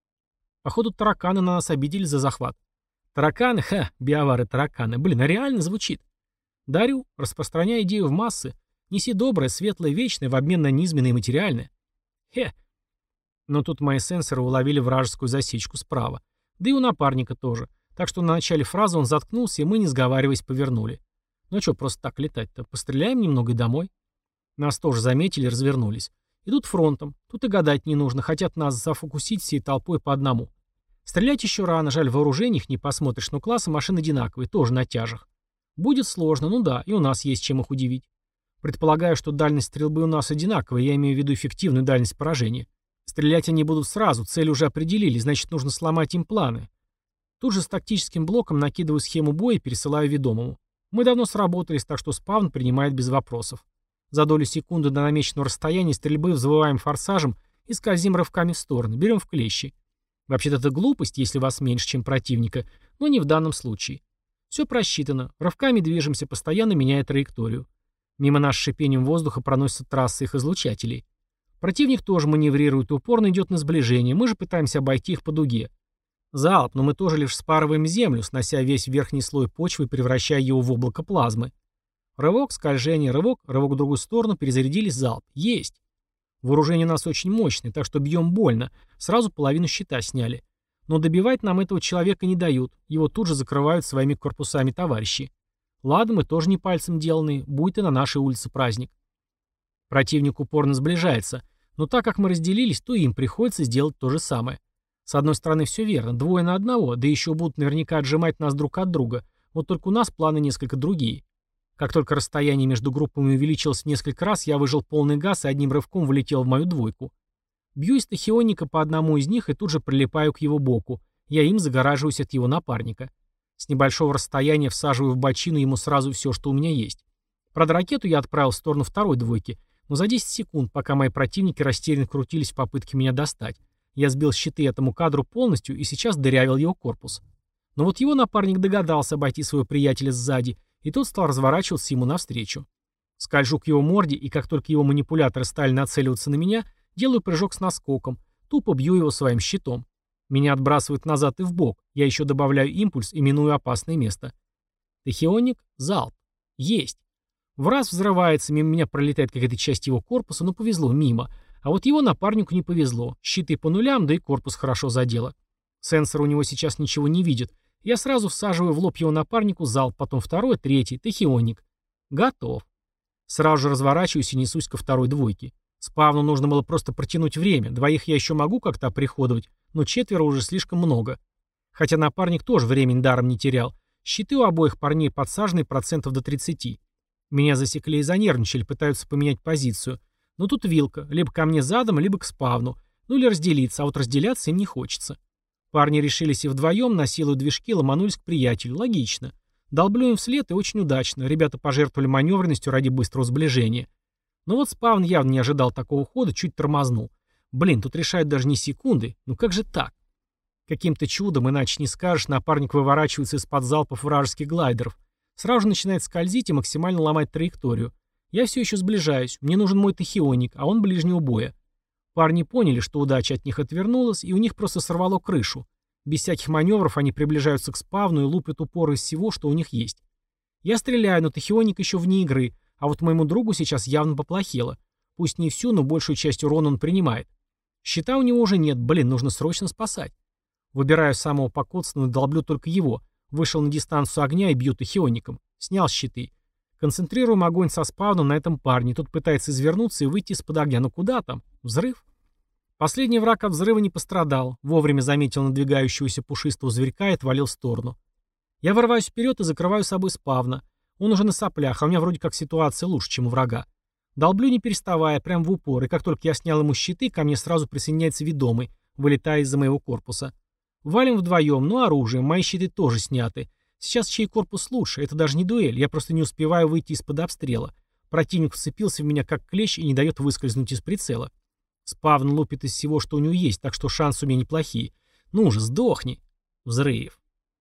Походу, тараканы на нас обидели за захват. Тараканы? Ха, биовары-тараканы. Блин, а реально звучит. Дарю, распространяй идею в массы. Неси доброе, светлое, вечное в обмен на низменное и материальное. Хе. Но тут мои сенсоры уловили вражескую засечку справа. Да и у напарника тоже. Так что на начале фразы он заткнулся, и мы, не сговариваясь, повернули. Ну что просто так летать-то? Постреляем немного и домой. Нас тоже заметили и развернулись. Идут фронтом. Тут и гадать не нужно. Хотят нас зафокусить всей толпой по одному. Стрелять еще рано, жаль, вооружение их не посмотришь, но классы машин одинаковые, тоже на тяжах. Будет сложно, ну да, и у нас есть чем их удивить. Предполагаю, что дальность стрельбы у нас одинаковая, я имею в виду эффективную дальность поражения. Стрелять они будут сразу, цель уже определили, значит, нужно сломать им планы. Тут же с тактическим блоком накидываю схему боя и пересылаю ведомому. Мы давно сработались, так что спавн принимает без вопросов. За долю секунды до намеченного расстояния стрельбы взрываем форсажем и скользим рывками в стороны, берем в клещи. Вообще-то это глупость, если вас меньше, чем противника, но не в данном случае. Все просчитано, рывками движемся, постоянно меняя траекторию. Мимо нас с шипением воздуха проносятся трассы их излучателей. Противник тоже маневрирует и упорно идет на сближение, мы же пытаемся обойти их по дуге. Залп, но мы тоже лишь спарываем землю, снося весь верхний слой почвы и превращая его в облако плазмы. Рывок, скольжение, рывок, рывок в другую сторону, перезарядились, залп. Есть. Вооружение у нас очень мощное, так что бьем больно. Сразу половину щита сняли. Но добивать нам этого человека не дают. Его тут же закрывают своими корпусами товарищи. Ладно, мы тоже не пальцем деланные. Будет и на нашей улице праздник. Противник упорно сближается. Но так как мы разделились, то им приходится сделать то же самое. С одной стороны, все верно. Двое на одного, да еще будут наверняка отжимать нас друг от друга. Вот только у нас планы несколько другие. Как только расстояние между группами увеличилось в несколько раз, я выжал полный газ и одним рывком влетел в мою двойку. Бью из тахионника по одному из них и тут же прилипаю к его боку. Я им загораживаюсь от его напарника. С небольшого расстояния всаживаю в бочину ему сразу все, что у меня есть. Правда, ракету я отправил в сторону второй двойки, но за десять секунд, пока мои противники растерянно крутились в попытке меня достать. Я сбил щиты этому кадру полностью и сейчас дырявил его корпус. Но вот его напарник догадался обойти своего приятеля сзади, и тот стал разворачиваться ему навстречу. Скольжу к его морде, и как только его манипуляторы стали нацеливаться на меня, делаю прыжок с наскоком, тупо бью его своим щитом. Меня отбрасывают назад и вбок, я еще добавляю импульс и миную опасное место. Тахионник, залп. Есть. В раз взрывается, мимо меня пролетает какая-то часть его корпуса, но повезло, мимо. А вот его напарнику не повезло. Щиты по нулям, да и корпус хорошо задело. Сенсор у него сейчас ничего не видит. Я сразу всаживаю в лоб его напарнику залп, потом второй, третий, тахионник. Готов. Сразу же разворачиваюсь и несусь ко второй двойке. Спавну нужно было просто протянуть время. Двоих я еще могу как-то оприходовать, но четверо уже слишком много. Хотя напарник тоже времени даром не терял. Щиты у обоих парней подсажены процентов до тридцати. Меня засекли и занервничали, пытаются поменять позицию. Но тут вилка, либо ко мне задом, либо к спавну. Ну или разделиться, а вот разделяться им не хочется. Парни решились и вдвоем, на силу движки ломанулись к приятелю. Логично. Долблю им вслед и очень удачно. Ребята пожертвовали маневренностью ради быстрого сближения. Но вот спавн явно не ожидал такого хода, чуть тормознул. Блин, тут решают даже не секунды. Ну как же так? Каким-то чудом, иначе не скажешь, напарник выворачивается из-под залпов вражеских глайдеров. Сразу же начинает скользить и максимально ломать траекторию. Я все еще сближаюсь. Мне нужен мой тахионник, а он ближнего боя. Парни поняли, что удача от них отвернулась, и у них просто сорвало крышу. Без всяких маневров они приближаются к спавну и лупят упоры из всего, что у них есть. Я стреляю, но тахионник еще вне игры, а вот моему другу сейчас явно поплохело. Пусть не всю, но большую часть урона он принимает. Щита у него уже нет, блин, нужно срочно спасать. Выбираю самого покоцанного и долблю только его. Вышел на дистанцию огня и бью тахионником. Снял щиты. Концентрируем огонь со спавном на этом парне. Тот пытается извернуться и выйти из-под огня. Но куда там? Взрыв? Последний враг от взрыва не пострадал. Вовремя заметил надвигающегося пушистого зверька и отвалил в сторону. Я вырываюсь вперед и закрываю собой спавна. Он уже на соплях, а у меня вроде как ситуация лучше, чем у врага. Долблю не переставая, прям в упор, и как только я снял ему щиты, ко мне сразу присоединяется ведомый, вылетая из-за моего корпуса. Валим вдвоем, но оружием, мои щиты тоже сняты. Сейчас чей корпус лучше? Это даже не дуэль, я просто не успеваю выйти из-под обстрела. Противник вцепился в меня как клещ и не дает выскользнуть из прицела. Спавн лупит из всего, что у него есть, так что шансы у меня неплохие. Ну же, сдохни. Взрыв.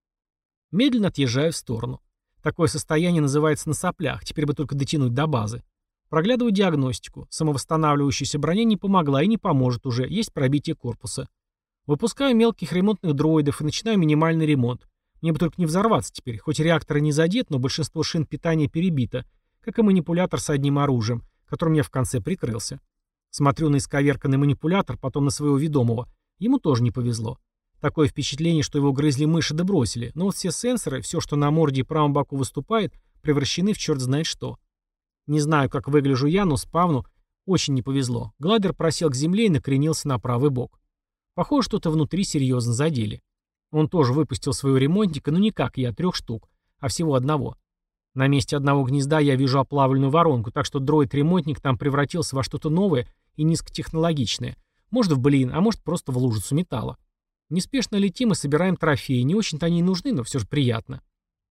Медленно отъезжаю в сторону. Такое состояние называется на соплях, теперь бы только дотянуть до базы. Проглядываю диагностику. Самовосстанавливающаяся броня не помогла и не поможет уже, есть пробитие корпуса. Выпускаю мелких ремонтных дроидов и начинаю минимальный ремонт. Мне бы только не взорваться теперь, хоть реактор и не задет, но большинство шин питания перебито, как и манипулятор с одним оружием, которым я в конце прикрылся. Смотрю на исковерканный манипулятор, потом на своего ведомого. Ему тоже не повезло. Такое впечатление, что его грызли мыши да бросили, но вот все сенсоры, все, что на морде и правом боку выступает, превращены в черт знает что. Не знаю, как выгляжу я, но спавну очень не повезло. Глайдер просел к земле и накренился на правый бок. Похоже, что-то внутри серьезно задели. Он тоже выпустил своего ремонтника, но не как я, трех штук, а всего одного. На месте одного гнезда я вижу оплавленную воронку, так что дроид-ремонтник там превратился во что-то новое и низкотехнологичное. Может в блин, а может просто в лужицу металла. Неспешно летим и собираем трофеи. Не очень-то они и нужны, но все же приятно.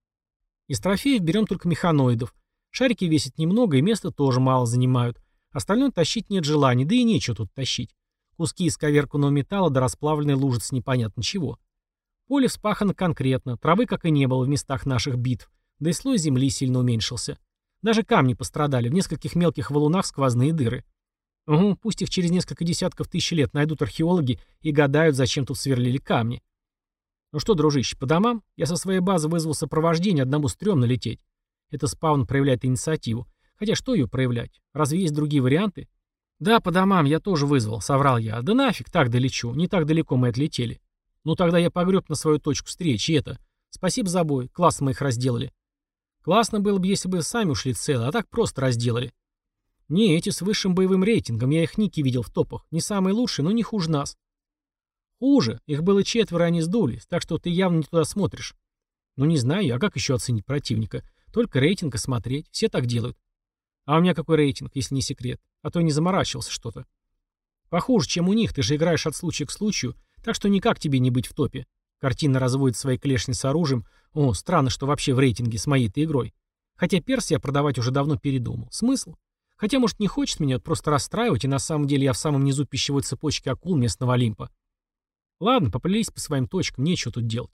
Из трофеев берем только механоидов. Шарики весят немного и места тоже мало занимают. Остальное тащить нет желания, да и нечего тут тащить. Куски исковерканного металла до расплавленной лужицы непонятно чего. Поле вспахано конкретно, травы как и не было в местах наших битв, да и слой земли сильно уменьшился. Даже камни пострадали, в нескольких мелких валунах сквозные дыры. Угу, пусть их через несколько десятков тысяч лет найдут археологи и гадают, зачем тут сверлили камни. Ну что, дружище, по домам? Я со своей базы вызвал сопровождение, одному стрёмно лететь. Это спаун проявляет инициативу. Хотя что ее проявлять? Разве есть другие варианты? Да, по домам я тоже вызвал, соврал я. Да нафиг, так долечу, не так далеко мы отлетели. Ну тогда я погреб на свою точку встречи, это. Спасибо за бой, классно мы их разделали. Классно было бы, если бы сами ушли целы, а так просто разделали. Не, эти с высшим боевым рейтингом, я их ники видел в топах. Не самые лучшие, но не хуже нас. Хуже, их было четверо, они сдулись, так что ты явно не туда смотришь. Ну не знаю, а как еще оценить противника? Только рейтинг смотреть, все так делают. А у меня какой рейтинг, если не секрет? А то и не заморачивался что-то. Похуже, чем у них, ты же играешь от случая к случаю, так что никак тебе не быть в топе. Картина разводит свои клешни с оружием. О, странно, что вообще в рейтинге с моей-то игрой. Хотя перс я продавать уже давно передумал. Смысл? Хотя, может, не хочет меня просто расстраивать, и на самом деле я в самом низу пищевой цепочки акул местного Олимпа. Ладно, поплелись по своим точкам, нечего тут делать.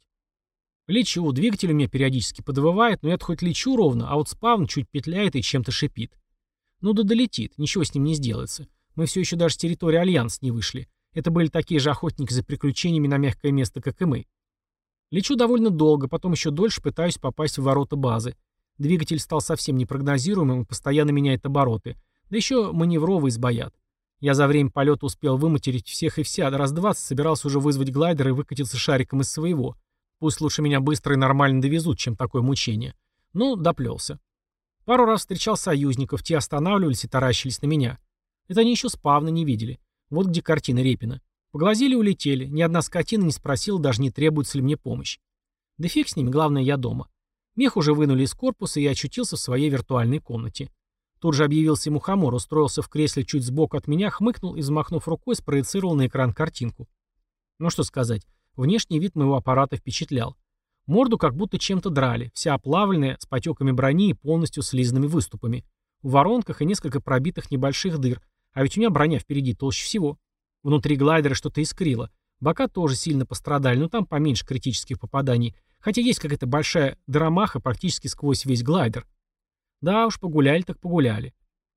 Лечу, двигатель у меня периодически подвывает, но я-то хоть лечу ровно, а вот спавн чуть петляет и чем-то шипит. Ну да долетит, ничего с ним не сделается. Мы все еще даже с территории Альянса не вышли. Это были такие же охотники за приключениями на мягкое место, как и мы. Лечу довольно долго, потом еще дольше пытаюсь попасть в ворота базы. Двигатель стал совсем непрогнозируемым и постоянно меняет обороты. Да еще маневровый сбоят. Я за время полета успел выматерить всех и вся, раз двадцать собирался уже вызвать глайдер и выкатиться шариком из своего. Пусть лучше меня быстро и нормально довезут, чем такое мучение. Но доплелся. Пару раз встречал союзников, те останавливались и таращились на меня. Это они еще спавна не видели. Вот где картина Репина. Поглазели и улетели. Ни одна скотина не спросила, даже не требуется ли мне помощь. Да фиг с ними, главное, я дома. Мех уже вынули из корпуса, и я очутился в своей виртуальной комнате. Тут же объявился мухомор, устроился в кресле чуть сбоку от меня, хмыкнул и, взмахнув рукой, спроецировал на экран картинку. Ну что сказать, внешний вид моего аппарата впечатлял. Морду как будто чем-то драли, вся оплавленная, с потеками брони и полностью слизанными выступами. В воронках и несколько пробитых небольших дыр, а ведь у меня броня впереди толще всего. Внутри глайдера что-то искрило. Бока тоже сильно пострадали, но там поменьше критических попаданий. Хотя есть какая-то большая дыромаха практически сквозь весь глайдер. Да уж, погуляли так погуляли.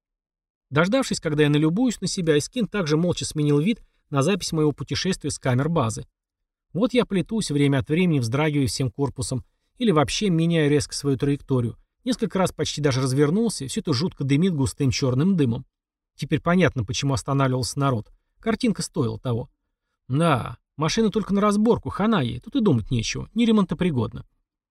Дождавшись, когда я налюбуюсь на себя, Искин также молча сменил вид на запись моего путешествия с камер базы. Вот я плетусь, время от времени вздрагивая всем корпусом, или вообще меняя резко свою траекторию. Несколько раз почти даже развернулся, и все это жутко дымит густым черным дымом. Теперь понятно, почему останавливался народ. Картинка стоила того. Да, машина только на разборку, хана ей, тут и думать нечего, не ремонтопригодна.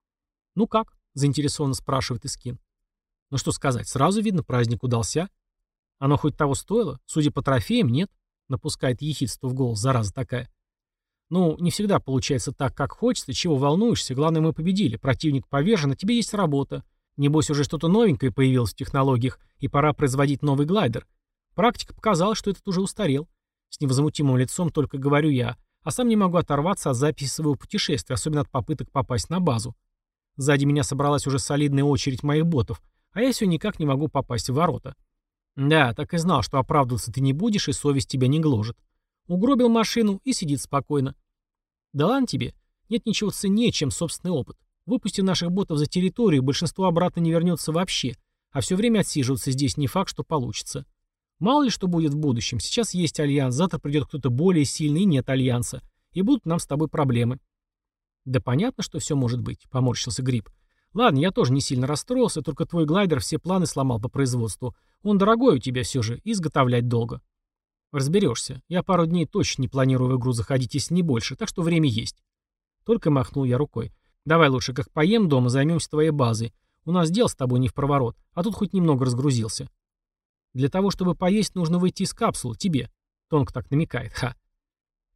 «Ну как?» — заинтересованно спрашивает Искин. Ну что сказать, сразу видно, праздник удался. Оно хоть того стоило? Судя по трофеям, нет. Напускает ехидство в голос, зараза такая. Ну, не всегда получается так, как хочется. Чего волнуешься? Главное, мы победили. Противник повержен, а тебе есть работа. Небось, уже что-то новенькое появилось в технологиях, и пора производить новый глайдер. Практика показала, что этот уже устарел. С невозмутимым лицом только говорю я, а сам не могу оторваться от записи своего путешествия, особенно от попыток попасть на базу. Сзади меня собралась уже солидная очередь моих ботов, а я все никак не могу попасть в ворота. Да, так и знал, что оправдываться ты не будешь, и совесть тебя не гложет. Угробил машину и сидит спокойно. Да ладно тебе, нет ничего ценнее, чем собственный опыт. Выпусти наших ботов за территорию, большинство обратно не вернется вообще, а все время отсиживаться здесь не факт, что получится. Мало ли что будет в будущем, сейчас есть альянс, завтра придет кто-то более сильный и нет альянса, и будут нам с тобой проблемы. Да понятно, что все может быть, поморщился Гриб. Ладно, я тоже не сильно расстроился, только твой глайдер все планы сломал по производству. Он дорогой у тебя все же, и изготовлять долго. Разберешься. Я пару дней точно не планирую в игру заходить, если не больше, так что время есть. Только махнул я рукой. Давай лучше, как поем дома, займемся твоей базой. У нас дел с тобой не в проворот, а тут хоть немного разгрузился. Для того, чтобы поесть, нужно выйти из капсулы, тебе. Тонко так намекает, ха.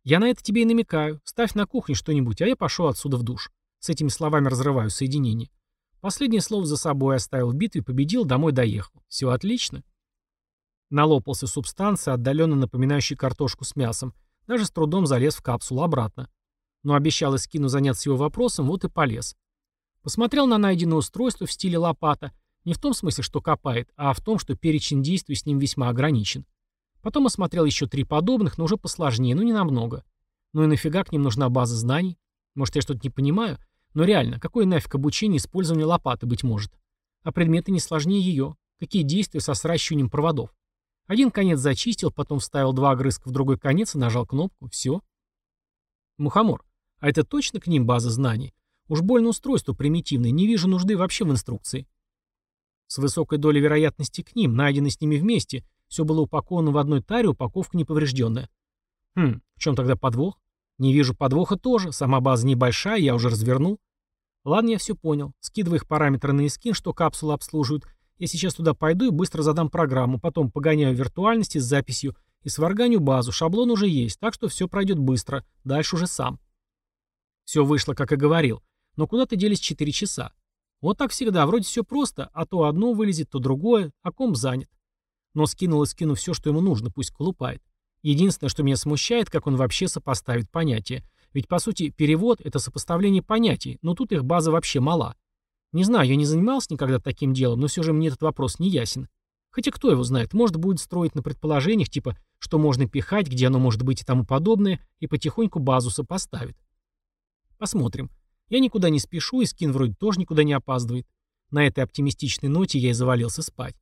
Я на это тебе и намекаю. Ставь на кухне что-нибудь, а я пошел отсюда в душ. С этими словами разрываю соединение. Последнее слово за собой оставил в битве, победил, домой доехал. Все отлично. Налопался субстанции, отдаленно напоминающей картошку с мясом. Даже с трудом залез в капсулу обратно. Но обещал Искину заняться его вопросом, вот и полез. Посмотрел на найденное устройство в стиле лопата. Не в том смысле, что копает, а в том, что перечень действий с ним весьма ограничен. Потом осмотрел еще три подобных, но уже посложнее, но не намного. Ну и нафига к ним нужна база знаний? Может, я что-то не понимаю? Но реально, какое нафиг обучение использования лопаты, быть может? А предметы не сложнее ее. Какие действия со сращиванием проводов? Один конец зачистил, потом вставил два огрызка в другой конец и нажал кнопку. Все. Мухомор, а это точно к ним база знаний? Уж больно устройство примитивное, не вижу нужды вообще в инструкции. С высокой долей вероятности к ним, найдены с ними вместе. Все было упаковано в одной таре, упаковка неповрежденная. Хм, в чем тогда подвох? Не вижу подвоха тоже, сама база небольшая, я уже развернул. Ладно, я все понял. Скидывай их параметры на Искин, что капсулы обслуживают. Я сейчас туда пойду и быстро задам программу, потом погоняю виртуальности с записью и сварганю базу, шаблон уже есть, так что все пройдет быстро, дальше уже сам. Все вышло, как и говорил, но куда-то делись четыре часа. Вот так всегда, вроде все просто, а то одно вылезет, то другое, а комп занят. Но скинул и скину все, что ему нужно, пусть колупает. Единственное, что меня смущает, как он вообще сопоставит понятия. Ведь, по сути, перевод — это сопоставление понятий, но тут их база вообще мала. Не знаю, я не занимался никогда таким делом, но все же мне этот вопрос не ясен. Хотя кто его знает, может будет строить на предположениях, типа, что можно пихать, где оно может быть и тому подобное, и потихоньку базу сопоставит. Посмотрим. Я никуда не спешу, и скин вроде тоже никуда не опаздывает. На этой оптимистичной ноте я и завалился спать.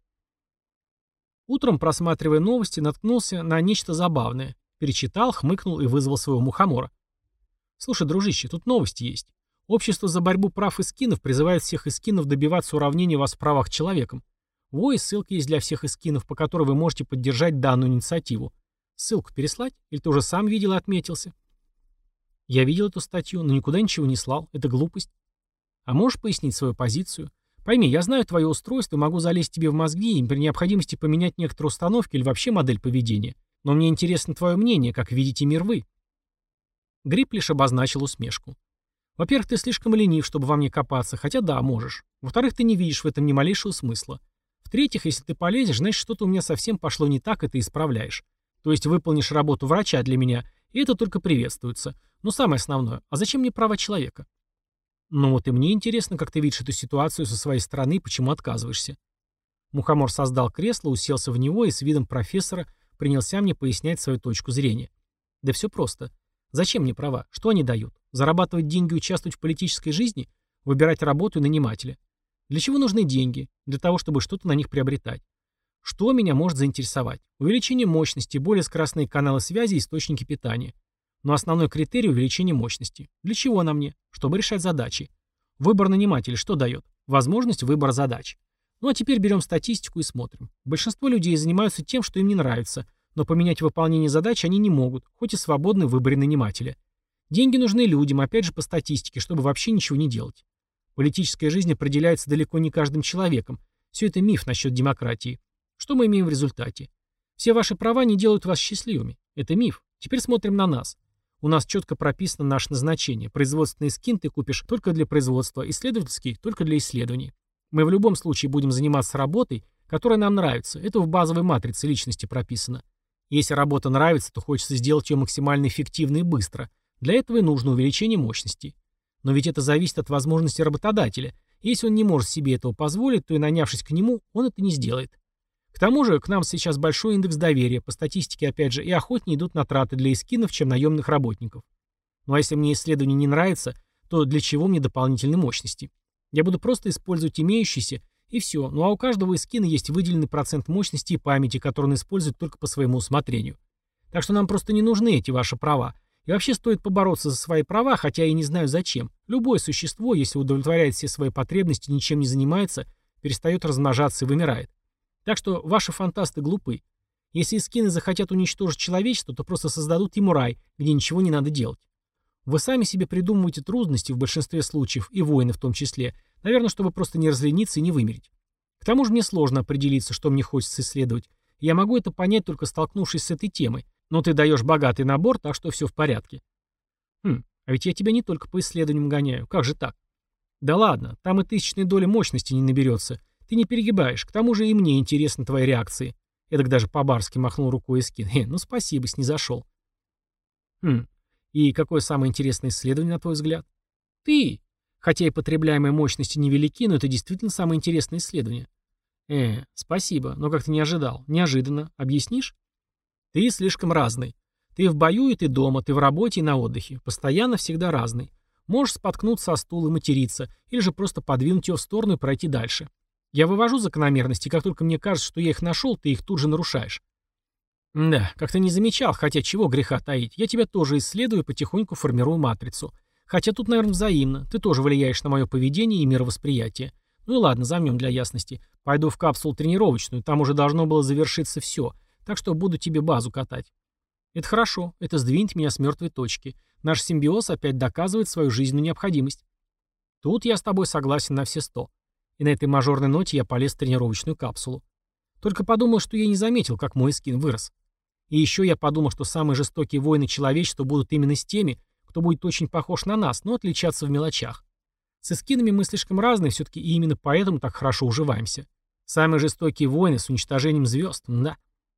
Утром, просматривая новости, наткнулся на нечто забавное. Перечитал, хмыкнул и вызвал своего мухомора. Слушай, дружище, тут новости есть. Общество за борьбу прав искинов призывает всех искинов добиваться уравнения вас в правах человеком. Во, и ссылка есть для всех искинов, по которой вы можете поддержать данную инициативу. Ссылку переслать? Или ты уже сам видел и отметился? Я видел эту статью, но никуда ничего не слал. Это глупость. А можешь пояснить свою позицию? Пойми, я знаю твое устройство и могу залезть тебе в мозги и при необходимости поменять некоторые установки или вообще модель поведения. Но мне интересно твое мнение, как видите мир вы. Гриб лишь обозначил усмешку. Во-первых, ты слишком ленив, чтобы во мне копаться, хотя да, можешь. Во-вторых, ты не видишь в этом ни малейшего смысла. В-третьих, если ты полезешь, значит, что-то у меня совсем пошло не так, и ты исправляешь. То есть выполнишь работу врача для меня, и это только приветствуется. Но самое основное, а зачем мне права человека? Ну вот и мне интересно, как ты видишь эту ситуацию со своей стороны и почему отказываешься. Мухомор создал кресло, уселся в него и с видом профессора принялся мне пояснять свою точку зрения. Да все просто. Зачем мне права? Что они дают? Зарабатывать деньги и участвовать в политической жизни? Выбирать работу и нанимателя? Для чего нужны деньги? Для того, чтобы что-то на них приобретать. Что меня может заинтересовать? Увеличение мощности, более скоростные каналы связи и источники питания. Но основной критерий — увеличение мощности. Для чего она мне? Чтобы решать задачи. Выбор нанимателя что дает? Возможность выбора задач. Ну а теперь берем статистику и смотрим. Большинство людей занимаются тем, что им не нравится, но поменять выполнение задач они не могут, хоть и свободны в выборе нанимателя. Деньги нужны людям, опять же по статистике, чтобы вообще ничего не делать. Политическая жизнь определяется далеко не каждым человеком. Все это миф насчет демократии. Что мы имеем в результате? Все ваши права не делают вас счастливыми. Это миф. Теперь смотрим на нас. У нас четко прописано наше назначение. Производственный скин ты купишь только для производства, исследовательский только для исследований. Мы в любом случае будем заниматься работой, которая нам нравится. Это в базовой матрице личности прописано. Если работа нравится, то хочется сделать ее максимально эффективно и быстро. Для этого и нужно увеличение мощности. Но ведь это зависит от возможности работодателя. Если он не может себе этого позволить, то и нанявшись к нему, он это не сделает. К тому же, к нам сейчас большой индекс доверия, по статистике, опять же, и охотнее идут на траты для эскинов, чем наемных работников. Ну а если мне исследование не нравится, то для чего мне дополнительной мощности? Я буду просто использовать имеющиеся, и все. Ну а у каждого эскина есть выделенный процент мощности и памяти, который он использует только по своему усмотрению. Так что нам просто не нужны эти ваши права. И вообще стоит побороться за свои права, хотя и не знаю зачем. Любое существо, если удовлетворяет все свои потребности, ничем не занимается, перестает размножаться и вымирает. Так что ваши фантасты глупы. Если эскины захотят уничтожить человечество, то просто создадут ему рай, где ничего не надо делать. Вы сами себе придумываете трудности в большинстве случаев, и войны в том числе, наверное, чтобы просто не разлениться и не вымереть. К тому же мне сложно определиться, что мне хочется исследовать. Я могу это понять, только столкнувшись с этой темой. Но ты даешь богатый набор, так что все в порядке. Хм, а ведь я тебя не только по исследованиям гоняю. Как же так? Да ладно, там и тысячной доли мощности не наберется. Ты не перегибаешь. К тому же и мне интересны твои реакции. Эдак даже по-барски махнул рукой Искин. Хе, ну спасибо, снизошел. Хм, и какое самое интересное исследование, на твой взгляд? Ты. Хотя и потребляемые мощности невелики, но это действительно самое интересное исследование. Э, спасибо, но как-то не ожидал. Неожиданно. Объяснишь? Ты слишком разный. Ты в бою и ты дома, ты в работе и на отдыхе. Постоянно всегда разный. Можешь споткнуться о стул и материться, или же просто подвинуть его в сторону и пройти дальше. Я вывожу закономерности, и как только мне кажется, что я их нашел, ты их тут же нарушаешь. Да, как-то не замечал, хотя чего греха таить. Я тебя тоже исследую и потихоньку формирую матрицу. Хотя тут, наверное, взаимно. Ты тоже влияешь на мое поведение и мировосприятие. Ну и ладно, замнем для ясности. Пойду в капсулу тренировочную, там уже должно было завершиться все. Так что буду тебе базу катать. Это хорошо, это сдвинет меня с мертвой точки. Наш симбиоз опять доказывает свою жизненную необходимость. Тут я с тобой согласен на все сто. И на этой мажорной ноте я полез в тренировочную капсулу. Только подумал, что я не заметил, как мой скин вырос. И еще я подумал, что самые жестокие войны человечества будут именно с теми, кто будет очень похож на нас, но отличаться в мелочах. С эскинами мы слишком разные все-таки, и именно поэтому так хорошо уживаемся. Самые жестокие войны с уничтожением звезд, да.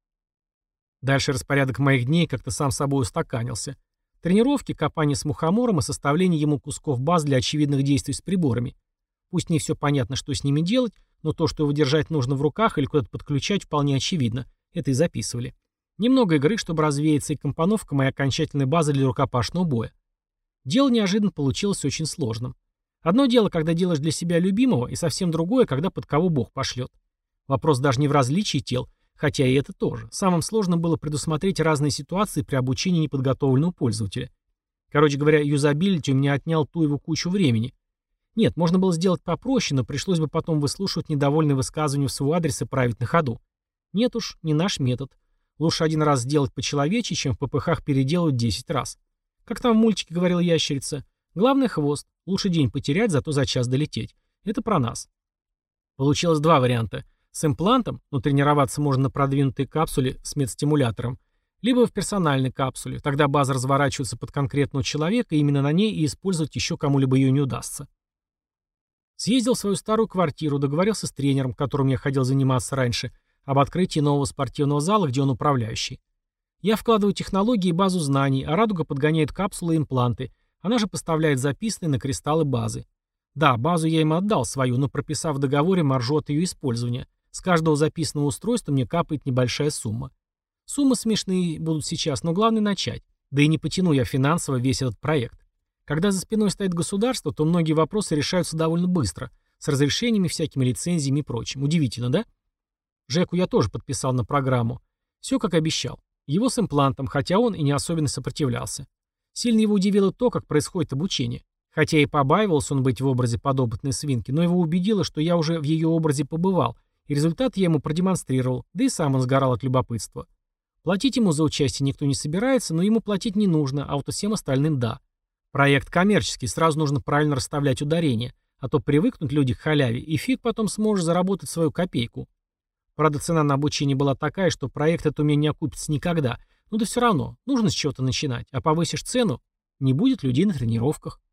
Дальше распорядок моих дней как-то сам собой устаканился. Тренировки, копание с мухомором и составление ему кусков баз для очевидных действий с приборами. Пусть не все понятно, что с ними делать, но то, что его держать нужно в руках или куда-то подключать, вполне очевидно. Это и записывали. Немного игры, чтобы развеяться, и компоновка моей окончательной базы для рукопашного боя. Дело неожиданно получилось очень сложным. Одно дело, когда делаешь для себя любимого, и совсем другое, когда под кого Бог пошлет. Вопрос даже не в различии тел, хотя и это тоже. Самым сложным было предусмотреть разные ситуации при обучении неподготовленного пользователя. Короче говоря, юзабилити у меня отнял ту его кучу времени. Нет, можно было сделать попроще, но пришлось бы потом выслушивать недовольные высказывания в свой адрес и править на ходу. Нет уж, не наш метод. Лучше один раз сделать по-человечьи, чем в ППХ переделывать десять раз. Как там в мультике говорила ящерица, главное хвост, лучше день потерять, зато за час долететь. Это про нас. Получилось два варианта. С имплантом, но тренироваться можно на продвинутой капсуле с медстимулятором, либо в персональной капсуле, тогда база разворачивается под конкретного человека, и именно на ней и использовать еще кому-либо ее не удастся. Съездил в свою старую квартиру, договорился с тренером, которым я ходил заниматься раньше, об открытии нового спортивного зала, где он управляющий. Я вкладываю технологии и базу знаний, а Радуга подгоняет капсулы и импланты. Она же поставляет записанные на кристаллы базы. Да, базу я им отдал свою, но прописав в договоре маржу от ее использования. С каждого записанного устройства мне капает небольшая сумма. Суммы смешные будут сейчас, но главное начать. Да и не потяну я финансово весь этот проект. Когда за спиной стоит государство, то многие вопросы решаются довольно быстро, с разрешениями, всякими лицензиями и прочим. Удивительно, да? Жеку я тоже подписал на программу. Все как обещал. Его с имплантом, хотя он и не особенно сопротивлялся. Сильно его удивило то, как происходит обучение. Хотя и побаивался он быть в образе подопытной свинки, но его убедило, что я уже в ее образе побывал, и результат я ему продемонстрировал, да и сам он сгорал от любопытства. Платить ему за участие никто не собирается, но ему платить не нужно, а вот всем остальным да. Проект коммерческий, сразу нужно правильно расставлять ударения, а то привыкнут люди к халяве, и фиг потом сможешь заработать свою копейку. Правда, цена на обучение была такая, что проект этот у меня не окупится никогда. Ну да все равно, нужно с чего-то начинать, а повысишь цену, не будет людей на тренировках.